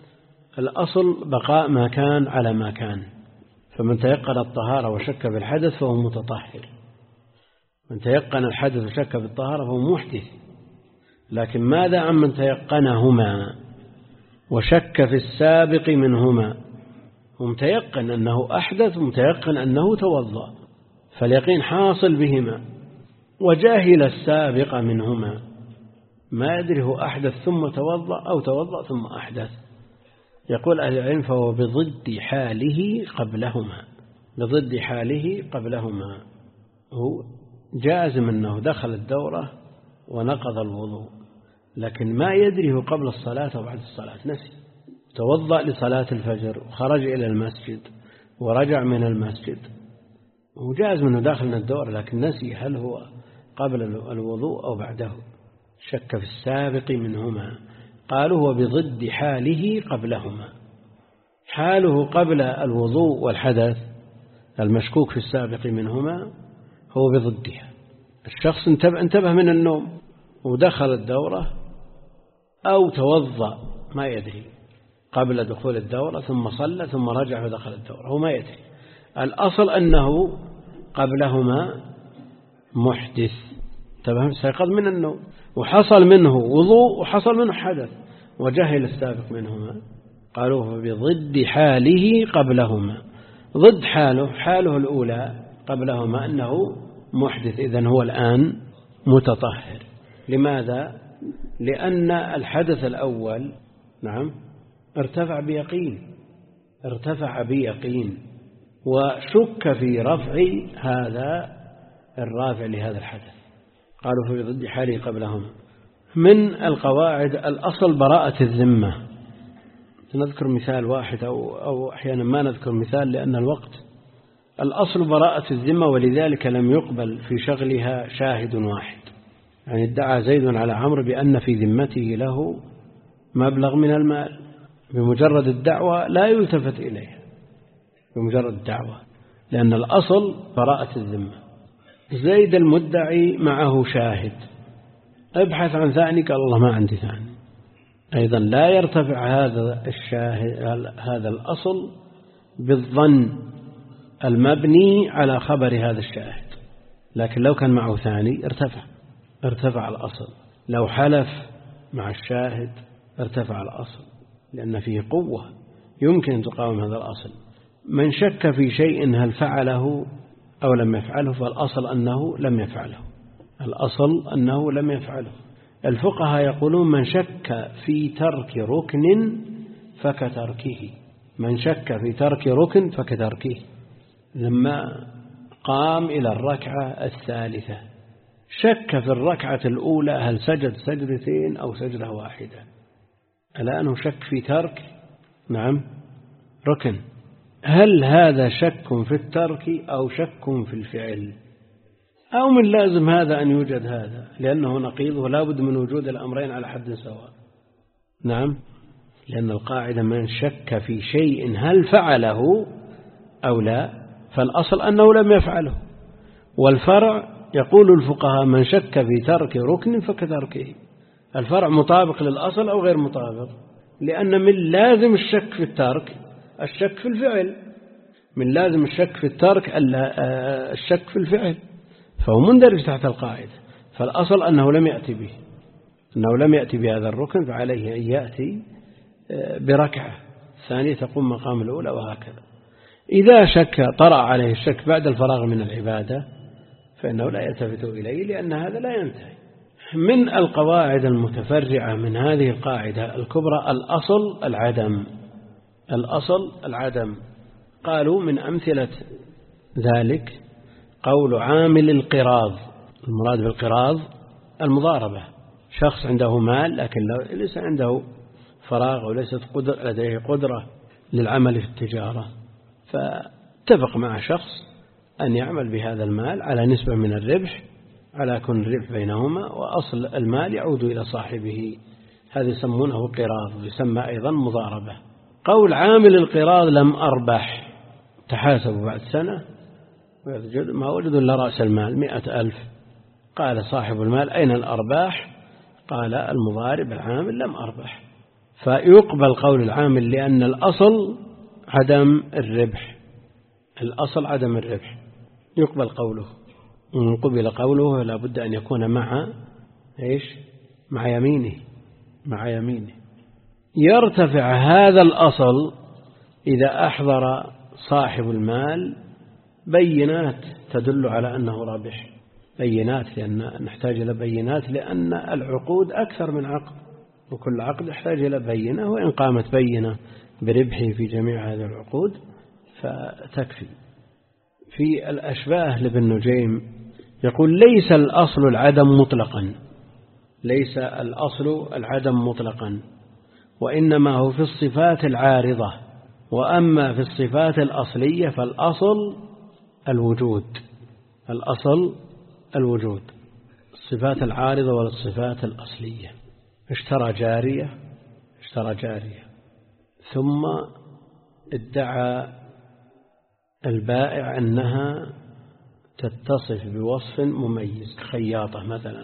الأصل بقاء ما كان على ما كان، فمن تيقن الطهارة وشك بالحدث فهو متطهر، من تيقن الحدث وشك بالطهارة فهو محدث. لكن ماذا عن من تيقنهما وشك في السابق منهما؟ ومتيقن أنه أحدث ومتيقن أنه توضأ، فاليقين حاصل بهما، وجاهل السابق منهما، ما يدري هو أحدث ثم توضأ أو توضأ ثم أحدث. يقول أهل العلم فهو بضد حاله قبلهما، بضد حاله قبلهما، هو جازم أنه دخل الدورة ونقض الوضوء، لكن ما يدري هو قبل الصلاة أو بعد الصلاة، نسي، توضأ لصلاة الفجر وخرج إلى المسجد ورجع من المسجد، هو جاز منه داخل الدورة لكن نسي هل هو قبل الوضوء أو بعده، شك في السابق منهما. قالوا هو بضد حاله قبلهما، حاله قبل الوضوء والحدث المشكوك في السابق منهما هو بضدها. الشخص انتبه من النوم ودخل الدورة أو توضأ ما يدري قبل دخول الدورة ثم صلى ثم رجع ودخل الدورة، هو ما يدري، الأصل أنه قبلهما محدث، انتبه، سيقظ من النوم وحصل منه وضوء وحصل منه حدث وجهل السابق منهما. قالوا بضد حاله قبلهما، ضد حاله الأولى قبلهما أنه محدث، إذن هو الآن متطهر. لماذا؟ لأن الحدث الأول نعم ارتفع بيقين وشك في رفع هذا الرافع لهذا الحدث. قالوا في ضد حاله قبلهما. من القواعد الأصل براءة الذمة، نذكر مثال واحد أو أحيانا ما نذكر مثال لأن الوقت. الأصل براءة الذمة، ولذلك لم يقبل في شغلها شاهد واحد، يعني ادعى زيد على عمرو بأن في ذمته له مبلغ من المال، بمجرد الدعوة لا يلتفت إليها، بمجرد الدعوة، لأن الأصل براءة الذمة. زيد المدعي معه شاهد، ابحث عن ثاني، قال الله ما عندي ثاني، أيضا لا يرتفع هذا الأصل بالظن المبني على خبر هذا الشاهد، لكن لو كان معه ثاني ارتفع الأصل. لو حلف مع الشاهد ارتفع الأصل، لأن فيه قوة يمكن أن تقاوم هذا الأصل. من شك في شيء هل فعله أو لم يفعله فالأصل أنه لم يفعله، الأصل أنه لم يفعله. الفقهاء يقولون من شك في ترك ركن فكتركه، من شك في ترك ركن فكتركه. لما قام إلى الركعة الثالثة شك في الركعة الأولى هل سجد سجدتين أو سجدة واحدة، الآن شك في ترك ركن، هل هذا شك في الترك أو شك في الفعل، أو من لازم هذا أن يوجد هذا لأنه نقيضه لا بد من وجود الأمرين على حد سواء. لأن القاعدة من شك في شيء هل فعله أو لا فالأصل أنه لم يفعله، والفرع يقول الفقهاء من شك في ترك ركن فكتركه. الفرع مطابق للأصل أو غير مطابق، لأن من لازم الشك في الترك الشك في الفعل، من لازم الشك في الترك الشك في الفعل، فهو مندرج تحت القاعدة. فالأصل أنه لم يأتي به، أنه لم يأتي بهذا الركن، فعليه أن يأتي بركعة ثانية تقوم مقام الأولى، وهكذا. إذا شك طرأ عليه الشك بعد الفراغ من العبادة فإنه لا يلتفت إليه، لأن هذا لا ينتهي. من القواعد المتفرعة من هذه القاعدة الكبرى الأصل العدم، الأصل العدم. قالوا من أمثلة ذلك قول عامل القراض، المراد بالقراض المضاربة، شخص عنده مال لكن ليس عنده فراغ وليست لديه قدرة للعمل في التجارة، فاتفق مع شخص أن يعمل بهذا المال على نسبة من الربح، على كل ربح بينهما، وأصل المال يعود إلى صاحبه. هذا يسمونه قراض، ويسمى أيضا مضاربة. قول عامل القراض لم أربح، تحاسبوا بعد سنة ما وجدوا إلا رأس المال 100,000. قال صاحب المال أين الأرباح؟ قال المضارب العامل لم أربح. فيقبل قول العامل لأن الأصل عدم الربح، الأصل عدم الربح، يقبل قوله. إن قبل قوله لا بد أن يكون مع يمينه. يرتفع هذا الأصل إذا أحضر صاحب المال بينات تدل على أنه رابح، بينات، لأن نحتاج إلى بينات، لأن العقود أكثر من عقد، وكل عقد يحتاج إلى بينة، وإن قامت بينة بربحه في جميع هذه العقود فتكفي. في الأشباه لابن نجيم يقول ليس الأصل العدم مطلقا، ليس الأصل العدم مطلقا، وإنما هو في الصفات العارضة، وأما في الصفات الأصلية فالأصل الوجود، الأصل الوجود. الصفات العارضة والصفات الأصلية. اشترى جارية ثم ادعى البائع أنها تتصف بوصف مميز كخياطة مثلا،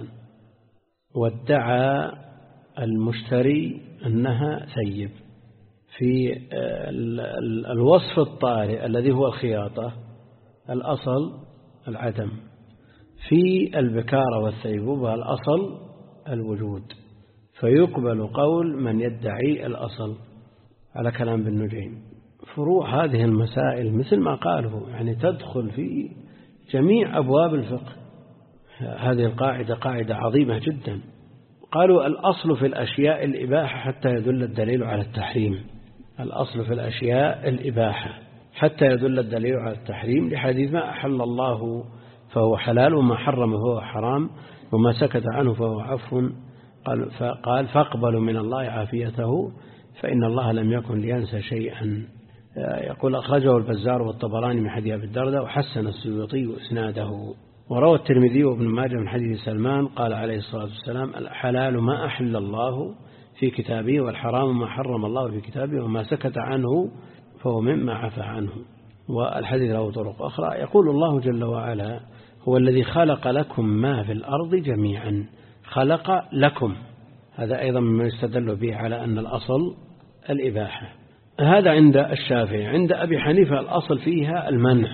وادعى المشتري أنها ثيب. في الوصف الطارئ الذي هو الخياطة الأصل العدم، في البكارة والثيبوبة الأصل الوجود، فيقبل قول من يدعي الأصل على كلام ابن نجيم. فروع هذه المسائل مثل ما قاله يعني تدخل في جميع أبواب الفقه. هذه القاعدة قاعدة عظيمة جدا. قالوا الأصل في الأشياء الإباحة حتى يدل الدليل على التحريم، الأصل في الأشياء الإباحة حتى يدل الدليل على التحريم، لحديث ما أحل الله فهو حلال وما حرم فهو حرام وما سكت عنه فهو عفو. قال فاقبلوا من الله عافيته فإن الله لم يكن لينسى شيئا. يقول أخرجه البزار والطبراني من حديث أبي الدرداء وحسن السيوطي إسناده. وروى الترمذي وابن ماجه من حديث سلمان قال عليه الصلاة والسلام الحلال ما أحل الله في كتابه والحرام ما حرم الله في كتابه وما سكت عنه فهو مما عفى عنه. والحديث له طرق أخرى. يقول الله جل وعلا هو الذي خلق لكم ما في الأرض جميعا، خلق لكم، هذا أيضا مما يستدل به على أن الأصل الإباحة. هذا عند الشافعي. عند أبي حنيفة الأصل فيها المنع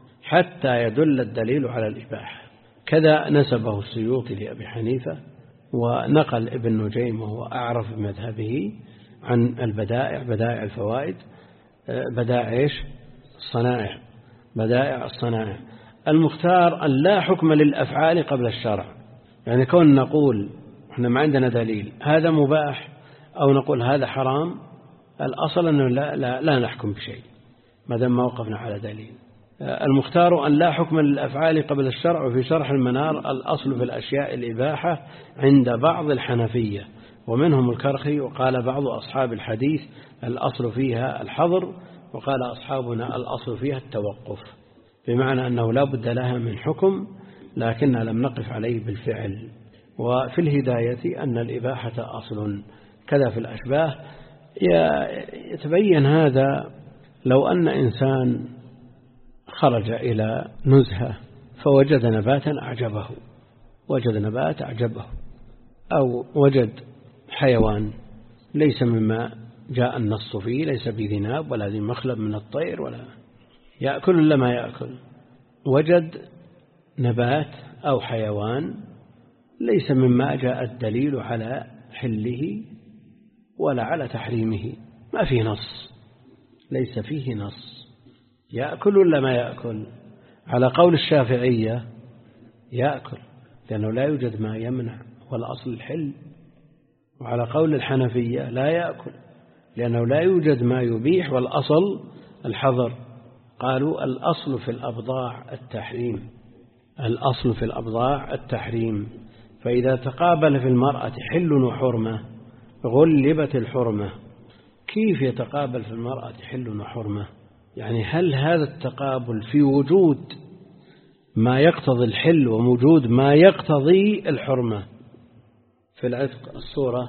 حتى يدل الدليل على الإباحة، كذا نسبه السيوطي لأبي حنيفة ونقل ابن نجيم وهو أعرف بمذهبه عن البدائع، بدائع الفوائد، بدائع الصنائع، بدائع الصنائع. المختار أن لا حكم للأفعال قبل الشرع، يعني كون نقول احنا ما عندنا دليل هذا مباح أو نقول هذا حرام، الأصل أنه لا نحكم بشيء ما دام ما وقفنا على دليل. المختار أن لا حكم للأفعال قبل الشرع. وفي شرح المنار الأصل في الأشياء الإباحة عند بعض الحنفية ومنهم الكرخي، وقال بعض أصحاب الحديث الأصل فيها الحظر، وقال أصحابنا الأصل فيها التوقف، بمعنى أنه لا بد لها من حكم لكننا لم نقف عليه بالفعل. وفي الهداية أن الإباحة أصل، كذا في الأشباه. يتبين هذا لو أن إنسان خرج إلى نزهة فوجد نباتا أعجبه، وجد نبات أعجبه، أو وجد حيوان ليس مما جاء النص فيه، ليس بذناب ولا ذي مخلب من الطير ولا يأكل إلا ما يأكل، وجد نبات أو حيوان ليس مما جاء الدليل على حله ولا على تحريمه، ما فيه نص، ليس فيه نص، يأكل ولا ما يأكل؟ على قول الشافعية يأكل لأنه لا يوجد ما يمنع والأصل الحل، وعلى قول الحنفية لا يأكل لأنه لا يوجد ما يبيح والأصل الحظر. قالوا الأصل في الأبضاع التحريم، الأصل في الأبضاع التحريم، فإذا تقابل في المرأة حل وحرمة غلبت الحرمة. كيف يتقابل في المرأة حل وحرمة؟ يعني هل هذا التقابل في وجود ما يقتضي الحل ووجود ما يقتضي الحرمة؟ في العتق الصورة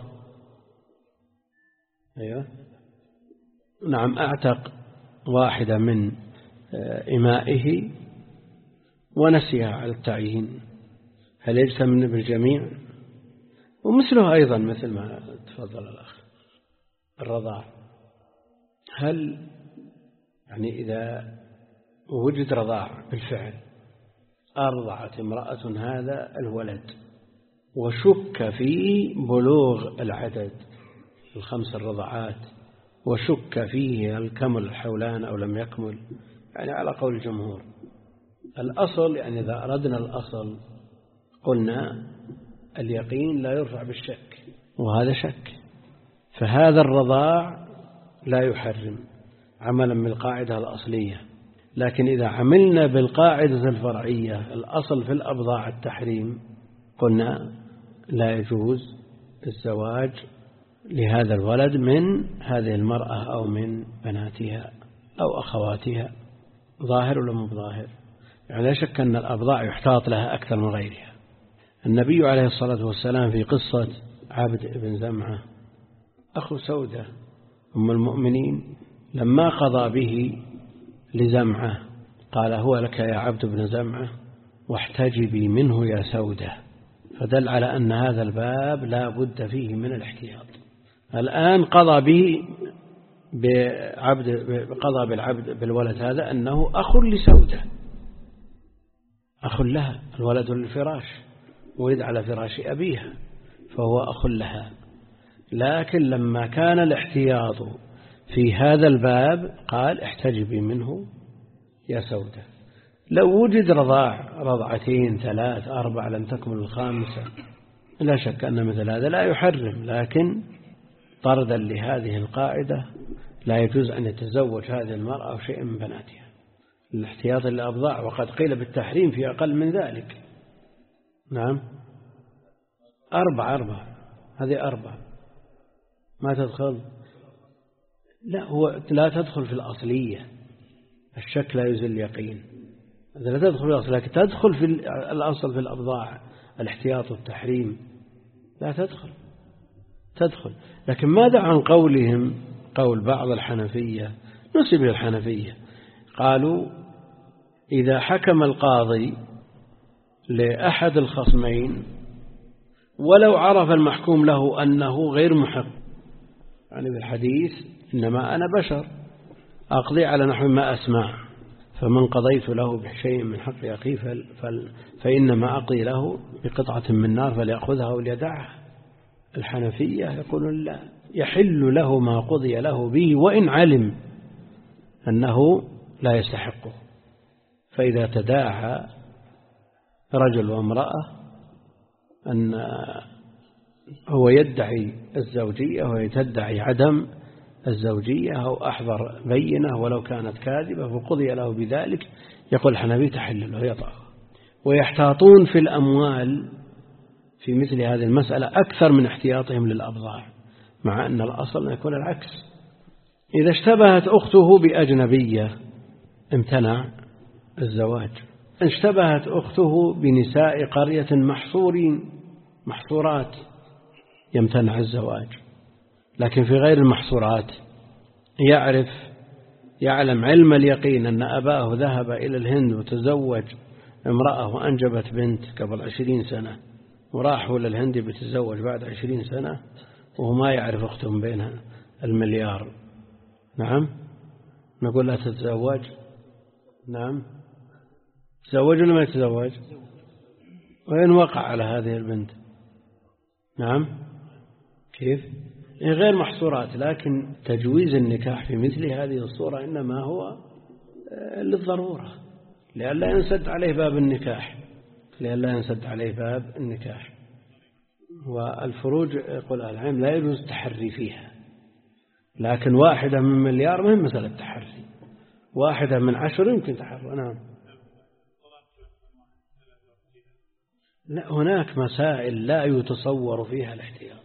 أيوة نعم، أعتق واحدة من إمائه ونسيها على التعيين، هل يجتمع بالجميع؟ ومثله أيضا مثل ما تفضل الأخ الرضاع، هل يعني إذا وجد رضاع بالفعل أرضعت امرأة هذا الولد وشك في بلوغ العدد الخمس الرضعات، وشك فيه هل كمل الحولان أو لم يكمل، يعني على قول الجمهور الأصل، يعني إذا أردنا الأصل قلنا اليقين لا يرفع بالشك، وهذا شك، فهذا الرضاع لا يحرم عملا بالقاعدة الأصلية. لكن إذا عملنا بالقاعدة الفرعية الأصل في الأبضاع التحريم، قلنا لا يجوز الزواج لهذا الولد من هذه المرأة أو من بناتها أو أخواتها. ظاهر ولا مو ظاهر؟ يعني لا شك أن الأبضاع يحتاط لها أكثر من غيرها. النبي عليه الصلاة والسلام في قصة عبد بن زمعة أخو سودة أم المؤمنين لما قضى به لزمعة قال هو لك يا عبد بن زمعة واحتجبي منه يا سودة، فدل على أن هذا الباب لا بد فيه من الاحتياط. الآن قضى به قضى بالعبد بالولد هذا أنه أخ لسودة، أخ لها، الولد للفراش ولد على فراش أبيها فهو أخ لها. لكن لما كان الاحتياط في هذا الباب قال احتجبي منه يا سودة. لو وجد رضاع رضعتين ثلاث أربع لم تكمل الخامسة لا شك أن مثل هذا لا يحرم، لكن طردا لهذه القاعدة لا يجوز أن يتزوج هذه المرأة أو شيء من بناتها الاحتياط للأبضاع، وقد قيل بالتحريم في أقل من ذلك. نعم أربع هذه أربع ما تدخل، لا تدخل في الأصلية، الشك لا يزل اليقين، هذا لا تدخل في الأصل، لكن تدخل في الأصل في الأبضاع الاحتياط والتحريم لا تدخل. لكن ماذا عن قولهم قول بعض الحنفية نسب الحنفية قالوا إذا حكم القاضي لأحد الخصمين ولو عرف المحكوم له أنه غير محق، يعني بالحديث إنما أنا بشر أقضي على نحو ما أسمع، فمن قضيت له بشيء من حق أخيه فإنما أقضي له بقطعة من نار فليأخذها وليدعها. الحنفية يقولون لا، يحل له ما قضي له به وإن علم أنه لا يستحقه. فإذا تداعى رجل وامرأة أن هو يدعي الزوجية وهي تدعي عدم الزوجية أو أحضر بينة ولو كانت كاذبة فقضي له بذلك، يقول الحنفي تحل له يطأ. ويحتاطون في الأموال في مثل هذه المسألة أكثر من احتياطهم للأبضاع، مع أن الأصل يكون العكس. إذا اشتبهت أخته بأجنبية امتنع الزواج. اشتبهت أخته بنساء قرية محصورات يمتنع الزواج. لكن في غير المحصورات يعلم علم اليقين أن أباه ذهب إلى الهند وتزوج امرأة وأنجبت بنت قبل 20 سنة وراحوا للهند بتزوج بعد 20 سنة وهو ما يعرف أختهم بينها المليار. نعم، نقول لا تتزوج. نعم، تزوج ولا ما يتزوج؟ وين وقع على هذه البنت؟ نعم، كيف؟ غير محصورات. لكن تجويز النكاح في مثل هذه الصورة إنما هو للضرورة، لئلا ينسد عليه باب النكاح. والفروج يقول العلم لا يجوز التحري فيها، لكن 1 من مليار مهم مسألة التحري، 1 من 10 يمكن تحري. نعم، لا، هناك مسائل لا يتصور فيها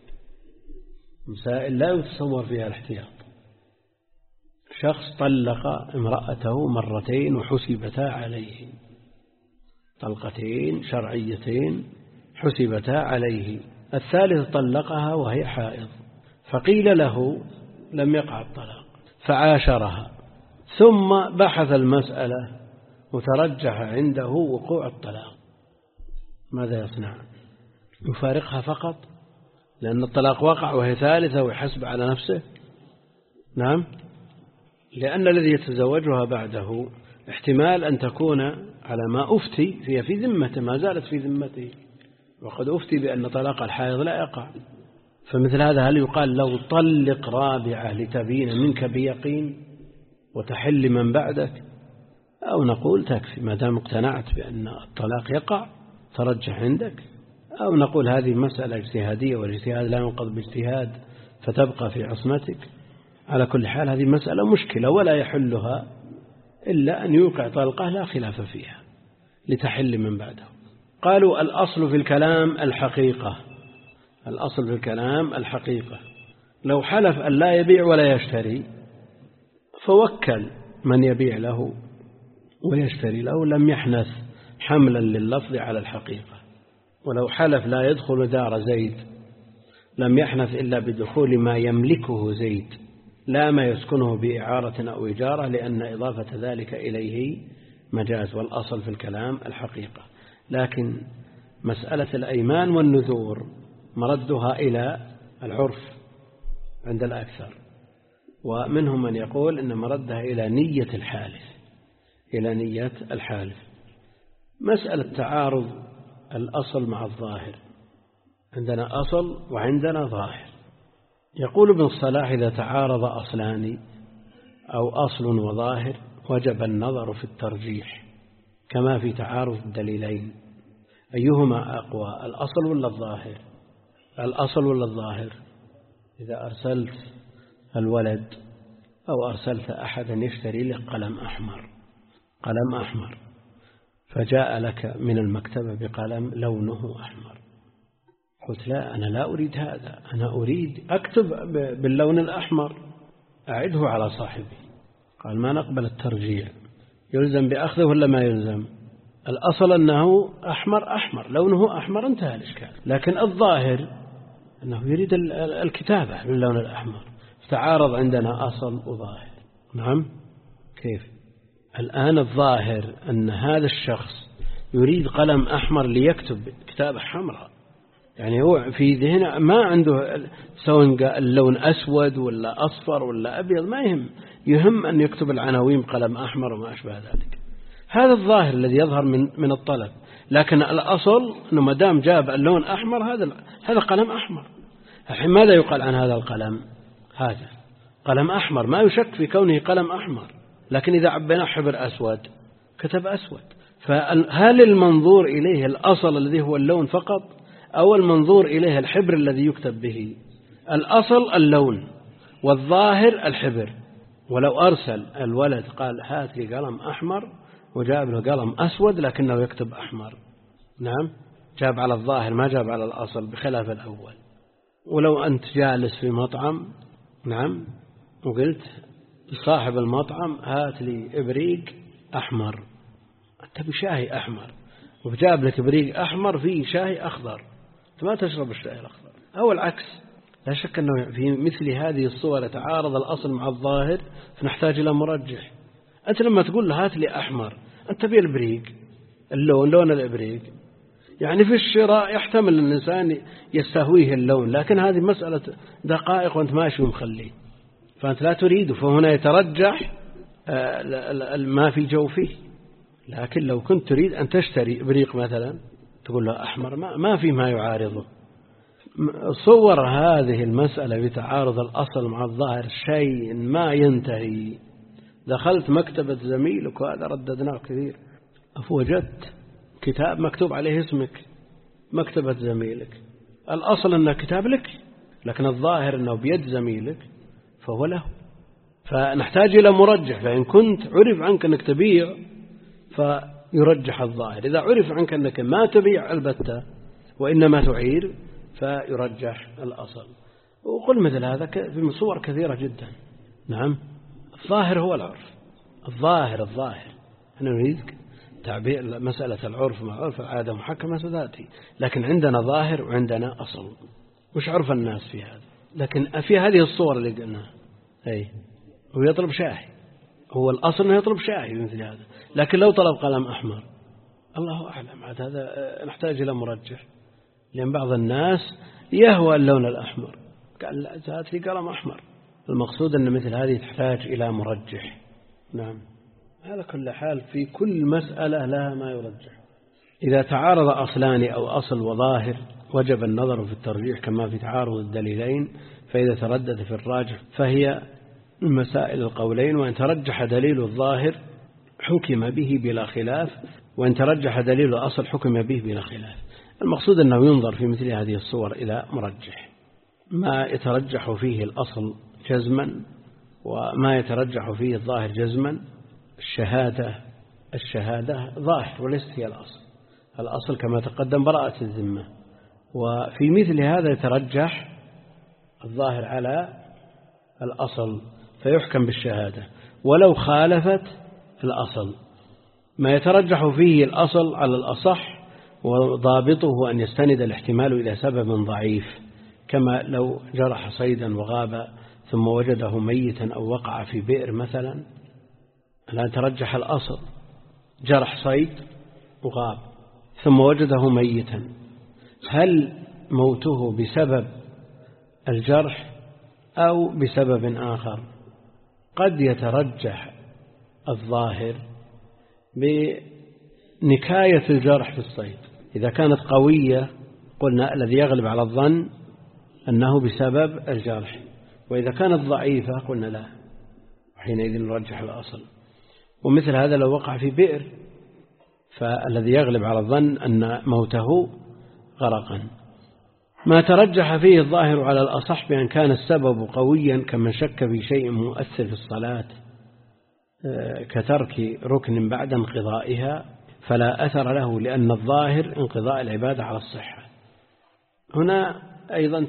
الاحتياط. شخص طلق امرأته 2 مرات وحسبتا عليه، طلقتين شرعيتين حسبتا عليه. الثالث طلقها وهي حائض، فقيل له لم يقع الطلاق فعاشرها، ثم بحث المسألة وترجح عنده وقوع الطلاق. ماذا يصنع؟ يفارقها فقط لأن الطلاق وقع وهي ثالثة ويحسب على نفسه؟ نعم، لأن الذي يتزوجها بعده احتمال أن تكون على ما أفتي فيها في ذمته، ما زالت في ذمته، وقد أفتي بأن طلاق الحائض لا يقع. فمثل هذا هل يقال لو طلق 4 لتبين منك بيقين وتحل من بعدك، أو نقول تكفي ما دام اقتنعت بأن الطلاق يقع ترجح عندك، أو نقول هذه مسألة اجتهادية والاجتهاد لا ينقض باجتهاد فتبقى في عصمتك. على كل حال هذه مسألة مشكلة ولا يحلها إلا أن يوقع طلقة لا خلاف فيها لتحل من بعده. قالوا الأصل في الكلام الحقيقة. لو حلف أن لا يبيع ولا يشتري فوكل من يبيع له ويشتري له لم يحنث حملا لللفظ على الحقيقة. ولو حلف لا يدخل دار زيد لم يحنث إلا بدخول ما يملكه زيد لا ما يسكنه بإعارة أو إجارة، لأن إضافة ذلك إليه مجاز. والأصل في الكلام الحقيقة. لكن مسألة الأيمان والنذور مردها إلى العرف عند الأكثر، ومنهم من يقول إن مردها إلى نية الحالف. مسألة تعارض الأصل مع الظاهر، عندنا أصل وعندنا ظاهر. يقول ابن الصلاح إذا تعارض أصلان أو أصل وظاهر وجب النظر في الترجيح كما في تعارض الدليلين. أيهما أقوى، الأصل ولا الظاهر؟ إذا أرسلت الولد أو أرسلت أحدا يشتري لك قلم أحمر فجاء لك من المكتبة بقلم لونه أحمر، قلت لا أنا لا أريد هذا، أنا أريد أكتب باللون الأحمر، أعده على صاحبي. قال ما نقبل الترجيع، يلزم بأخذه ولا ما يلزم؟ الأصل أنه أحمر لونه أحمر انتهى الإشكال. لكن الظاهر أنه يريد الكتابة باللون الأحمر، تعارض عندنا أصل وظاهر. نعم، كيف؟ الآن الظاهر أن هذا الشخص يريد قلم أحمر ليكتب كتابة حمراء، يعني هو في ذهنه ما عنده سواء اللون أسود ولا أصفر ولا أبيض، ما يهم أن يكتب العناوين بقلم أحمر وما أشبه ذلك. هذا الظاهر الذي يظهر من الطلب، لكن الأصل أنه ما دام جاب اللون أحمر هذا قلم أحمر. الحين ماذا يقال عن هذا القلم؟ هذا قلم أحمر، ما يشك في كونه قلم أحمر، لكن إذا عبينا حبر أسود كتب أسود. فهل المنظور إليه الأصل الذي هو اللون فقط، أو المنظور إليه الحبر الذي يكتب به؟ الأصل اللون والظاهر الحبر. ولو أرسل الولد قال هات لي قلم أحمر وجاب له قلم أسود لكنه يكتب أحمر، نعم، جاب على الظاهر ما جاب على الأصل بخلاف الأول. ولو أنت جالس في مطعم، نعم، وقلت لصاحب المطعم هات لي إبريق أحمر، أنت بشاهي أحمر وجاب لك إبريق أحمر فيه شاهي أخضر، أنت ما تشرب الشاي الأخضر. أو العكس، لا شك أنه في مثل هذه الصور يتعارض الأصل مع الظاهر، فنحتاج إلى مرجح. أنت لما تقول له هات لي أحمر، أنت تبي الإبريق، لون الإبريق، يعني في الشراء يحتمل الإنسان يستهويه اللون، لكن هذه مسألة دقائق وأنت ماشي ومخليه، فأنت لا تريده، فهنا يترجح ما في جوفه. لكن لو كنت تريد أن تشتري إبريق مثلا تقول له أحمر، ما في ما يعارضه. صور هذه المسألة بتعارض الأصل مع الظاهر شيء ما ينتهي. دخلت مكتبة زميلك وهذا رددناه كثير، فوجدت كتاب مكتوب عليه اسمك مكتبة زميلك، الأصل أنه كتاب لك، لكن الظاهر أنه بيد زميلك فهو له. فنحتاج إلى مرجح، فإن كنت عرف عنك أنك تبيع فيرجح الظاهر، إذا عرف عنك أنك ما تبيع البتة وإنما تعير فيرجح الأصل. وقل مثل هذا في صور كثيرة جدا. نعم، الظاهر هو العرف، الظاهر أنا نريد تعبير مسألة العرف مع عرف العادة محكمة ستأتي، لكن عندنا ظاهر وعندنا أصل. وش عرف الناس في هذا؟ لكن في هذه الصور اللي قلناها هو يطلب شاهي، هو الأصل أنه يطلب شاهي مثل هذا، لكن لو طلب قلم أحمر الله أعلم، هذا نحتاج إلى مرجح، لأن بعض الناس يهوى اللون الأحمر، قال لا هات لي قلم أحمر. المقصود أن مثل هذه تحتاج إلى مرجح. نعم، على كل حال في كل مسألة لها ما يرجح. إذا تعارض أصلان أو أصل وظاهر وجب النظر في الترجيح كما في تعارض الدليلين، فإذا تردد في الراجح فهي من مسائل القولين، وإن ترجح دليل الظاهر حكم به بلا خلاف، وإن ترجح دليل الأصل حكم به بلا خلاف. المقصود أنه ينظر في مثل هذه الصور إلى مرجح، ما يترجح فيه الأصل جزما وما يترجح فيه الظاهر جزما. الشهادة ظاهر وليست هي الأصل كما تقدم براءة الذمة، وفي مثل هذا يترجح الظاهر على الأصل فيحكم بالشهادة ولو خالفت الأصل. ما يترجح فيه الأصل على الأصح وضابطه أن يستند الاحتمال إلى سبب ضعيف، كما لو جرح صيدا وغاب ثم وجده ميتا أو وقع في بئر مثلا، لا ترجح الأصل، جرح صيد وغاب ثم وجده ميتا، هل موته بسبب الجرح أو بسبب آخر؟ قد يترجح الظاهر بنكاية الجرح في الصيد، إذا كانت قوية قلنا الذي يغلب على الظن أنه بسبب الجرح، وإذا كانت ضعيفة قلنا لا، حينئذ نرجح الأصل. ومثل هذا لو وقع في بئر فالذي يغلب على الظن أن موته غرقا. ما ترجح فيه الظاهر على الأصح بأن كان السبب قويا كمن شك في شيء مؤثر في الصلاة كترك ركن بعد انقضائها فلا أثر له، لأن الظاهر انقضاء العبادة على الصحة. هنا أيضا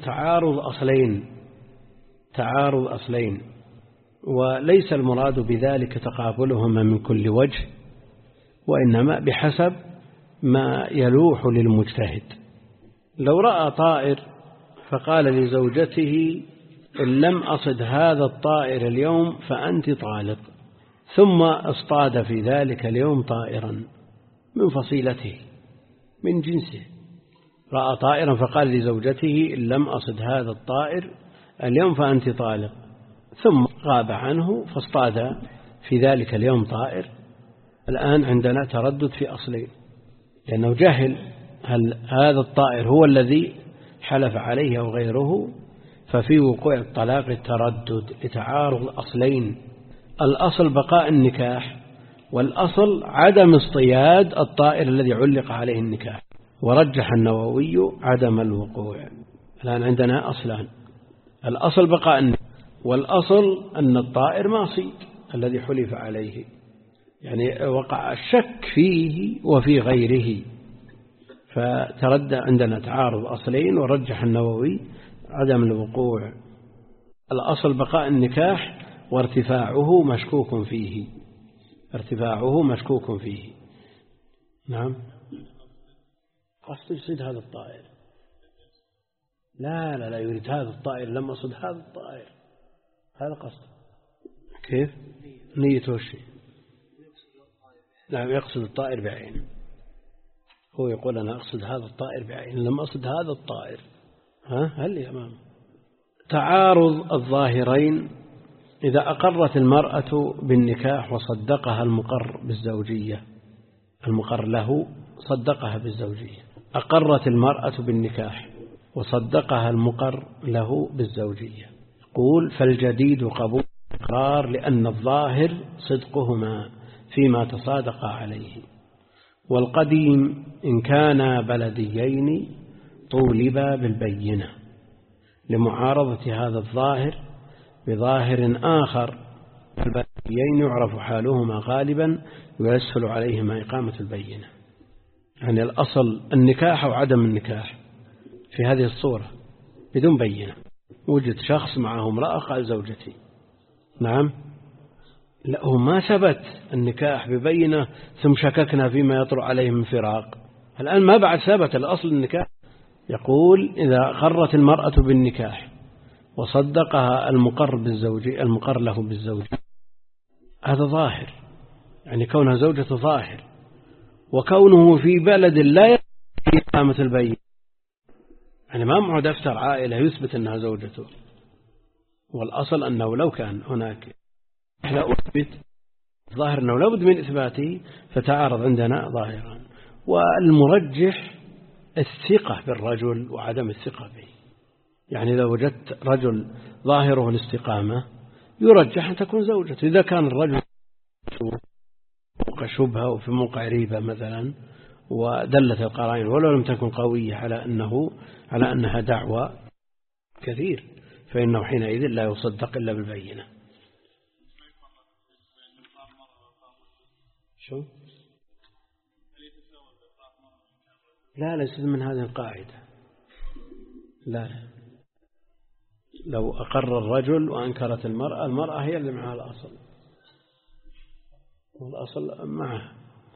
تعارض أصلين، وليس المراد بذلك تقابلهما من كل وجه، وإنما بحسب ما يلوح للمجتهد. لو رأى طائر فقال لزوجته إن لم أصد هذا الطائر اليوم فأنت طالق، ثم اصطاد في ذلك اليوم طائرا من فصيلته من جنسه، رأى طائرا فقال لزوجته إن لم أصد هذا الطائر اليوم فأنت طالق، ثم غاب عنه فاصطاد في ذلك اليوم طائر الآن عندنا تردد في أصلين، لأنه جهل هل هذا الطائر هو الذي حلف عليه أو غيره، ففي وقوع الطلاق التردد لتعارض أصلين: الأصل بقاء النكاح، والأصل عدم اصطياد الطائر الذي علق عليه النكاح. ورجح النووي عدم الوقوع. الآن عندنا أصلان: الأصل بقاء النكاح، والأصل أن الطائر ما صيد الذي حلف عليه، يعني وقع الشك فيه وفي غيره، فتردد عندنا تعارض أصلين، ورجح النووي عدم الوقوع. الأصل بقاء النكاح وارتفاعه مشكوك فيه، ارتفاعه مشكوك فيه. نعم، قصد يصيد هذا الطائر. لا يريد هذا الطائر، لم أصد هذا الطائر، هذا قصد. كيف نيته الشيء؟ نعم، يقصد الطائر بعينه. هو يقول أنا أقصد هذا الطائر بعينه، لم أقصد هذا الطائر. هل أمامه تعارض الظاهرين؟ إذا أقرت المرأة بالنكاح وصدقها المقر بالزوجية، المقر له صدقها بالزوجية، أقرت المرأة بالنكاح وصدقها المقر له بالزوجية، يقول فالجديد قبول الإقرار لأن الظاهر صدقهما فيما تصادقا عليه، والقديم إن كانا بلديين طولبا بالبينة لمعارضة هذا الظاهر بظاهر آخر. البلديين يعرف حالهما غالبا ويسهل عليهما إقامة البينة. يعني الأصل النكاح أو عدم النكاح في هذه الصورة بدون بينة. وجد شخص معه امرأة قال زوجتي. نعم، لا، ما ثبت النكاح ببينة ثم شككنا فيما يطرأ عليه من فراق. الآن ما بعد ثبت الأصل النكاح. يقول إذا قرت المرأة بالنكاح وصدقها المقر له بالزوج، هذا ظاهر، يعني كونها زوجة ظاهر، وكونه في بلد لا يستطيع إقامة البينة، يعني ما معه دفتر عائلة يثبت أنها زوجته. والأصل أنه لو كان هناك لا أثبت، ظاهر أنه لا بد من إثباته، فتعارض عندنا ظاهران. والمرجح الثقة بالرجل وعدم الثقة به، يعني إذا وجدت رجل ظاهره الاستقامة يرجح أن تكون زوجته. إذا كان الرجل موقع شبهة وفي موقع ريبة مثلا ودلت القرائن ولو لم تكن قوية على أنها دعوة كثير، فإنه حينئذ لا يصدق إلا بالبينة. شو؟ لا، ليس من هذه القاعدة. لا، لو أقر الرجل وأنكرت المرأة هي اللي معها الأصل، والأصل معها.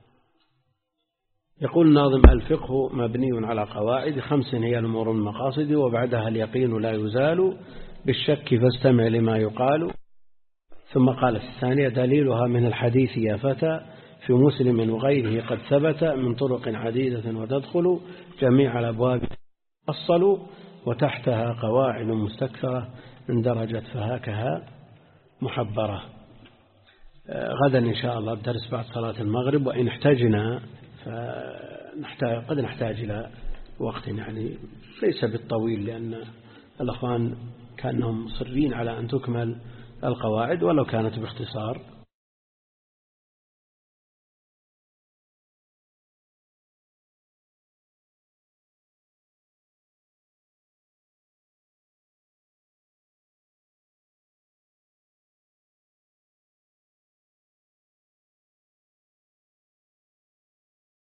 يقول الناظم الفقه مبني على قواعد 5 هي الأمور المقاصد، وبعدها اليقين لا يزال بالشك فاستمع لما يقال. ثم قال في الثانية دليلها من الحديث يا فتى في مسلم وغيره قد ثبت من طرق عديدة وتدخل جميع الأبواب أصلوا وتحتها قواعد مستكثرة إن درجت فهاكها محبرة. غدا إن شاء الله الدرس بعد صلاة المغرب، وإن احتاجنا قد نحتاج إلى وقت يعني ليس بالطويل، لأن الأخوان كانهم مصرين على أن تكمل القواعد ولو كانت باختصار.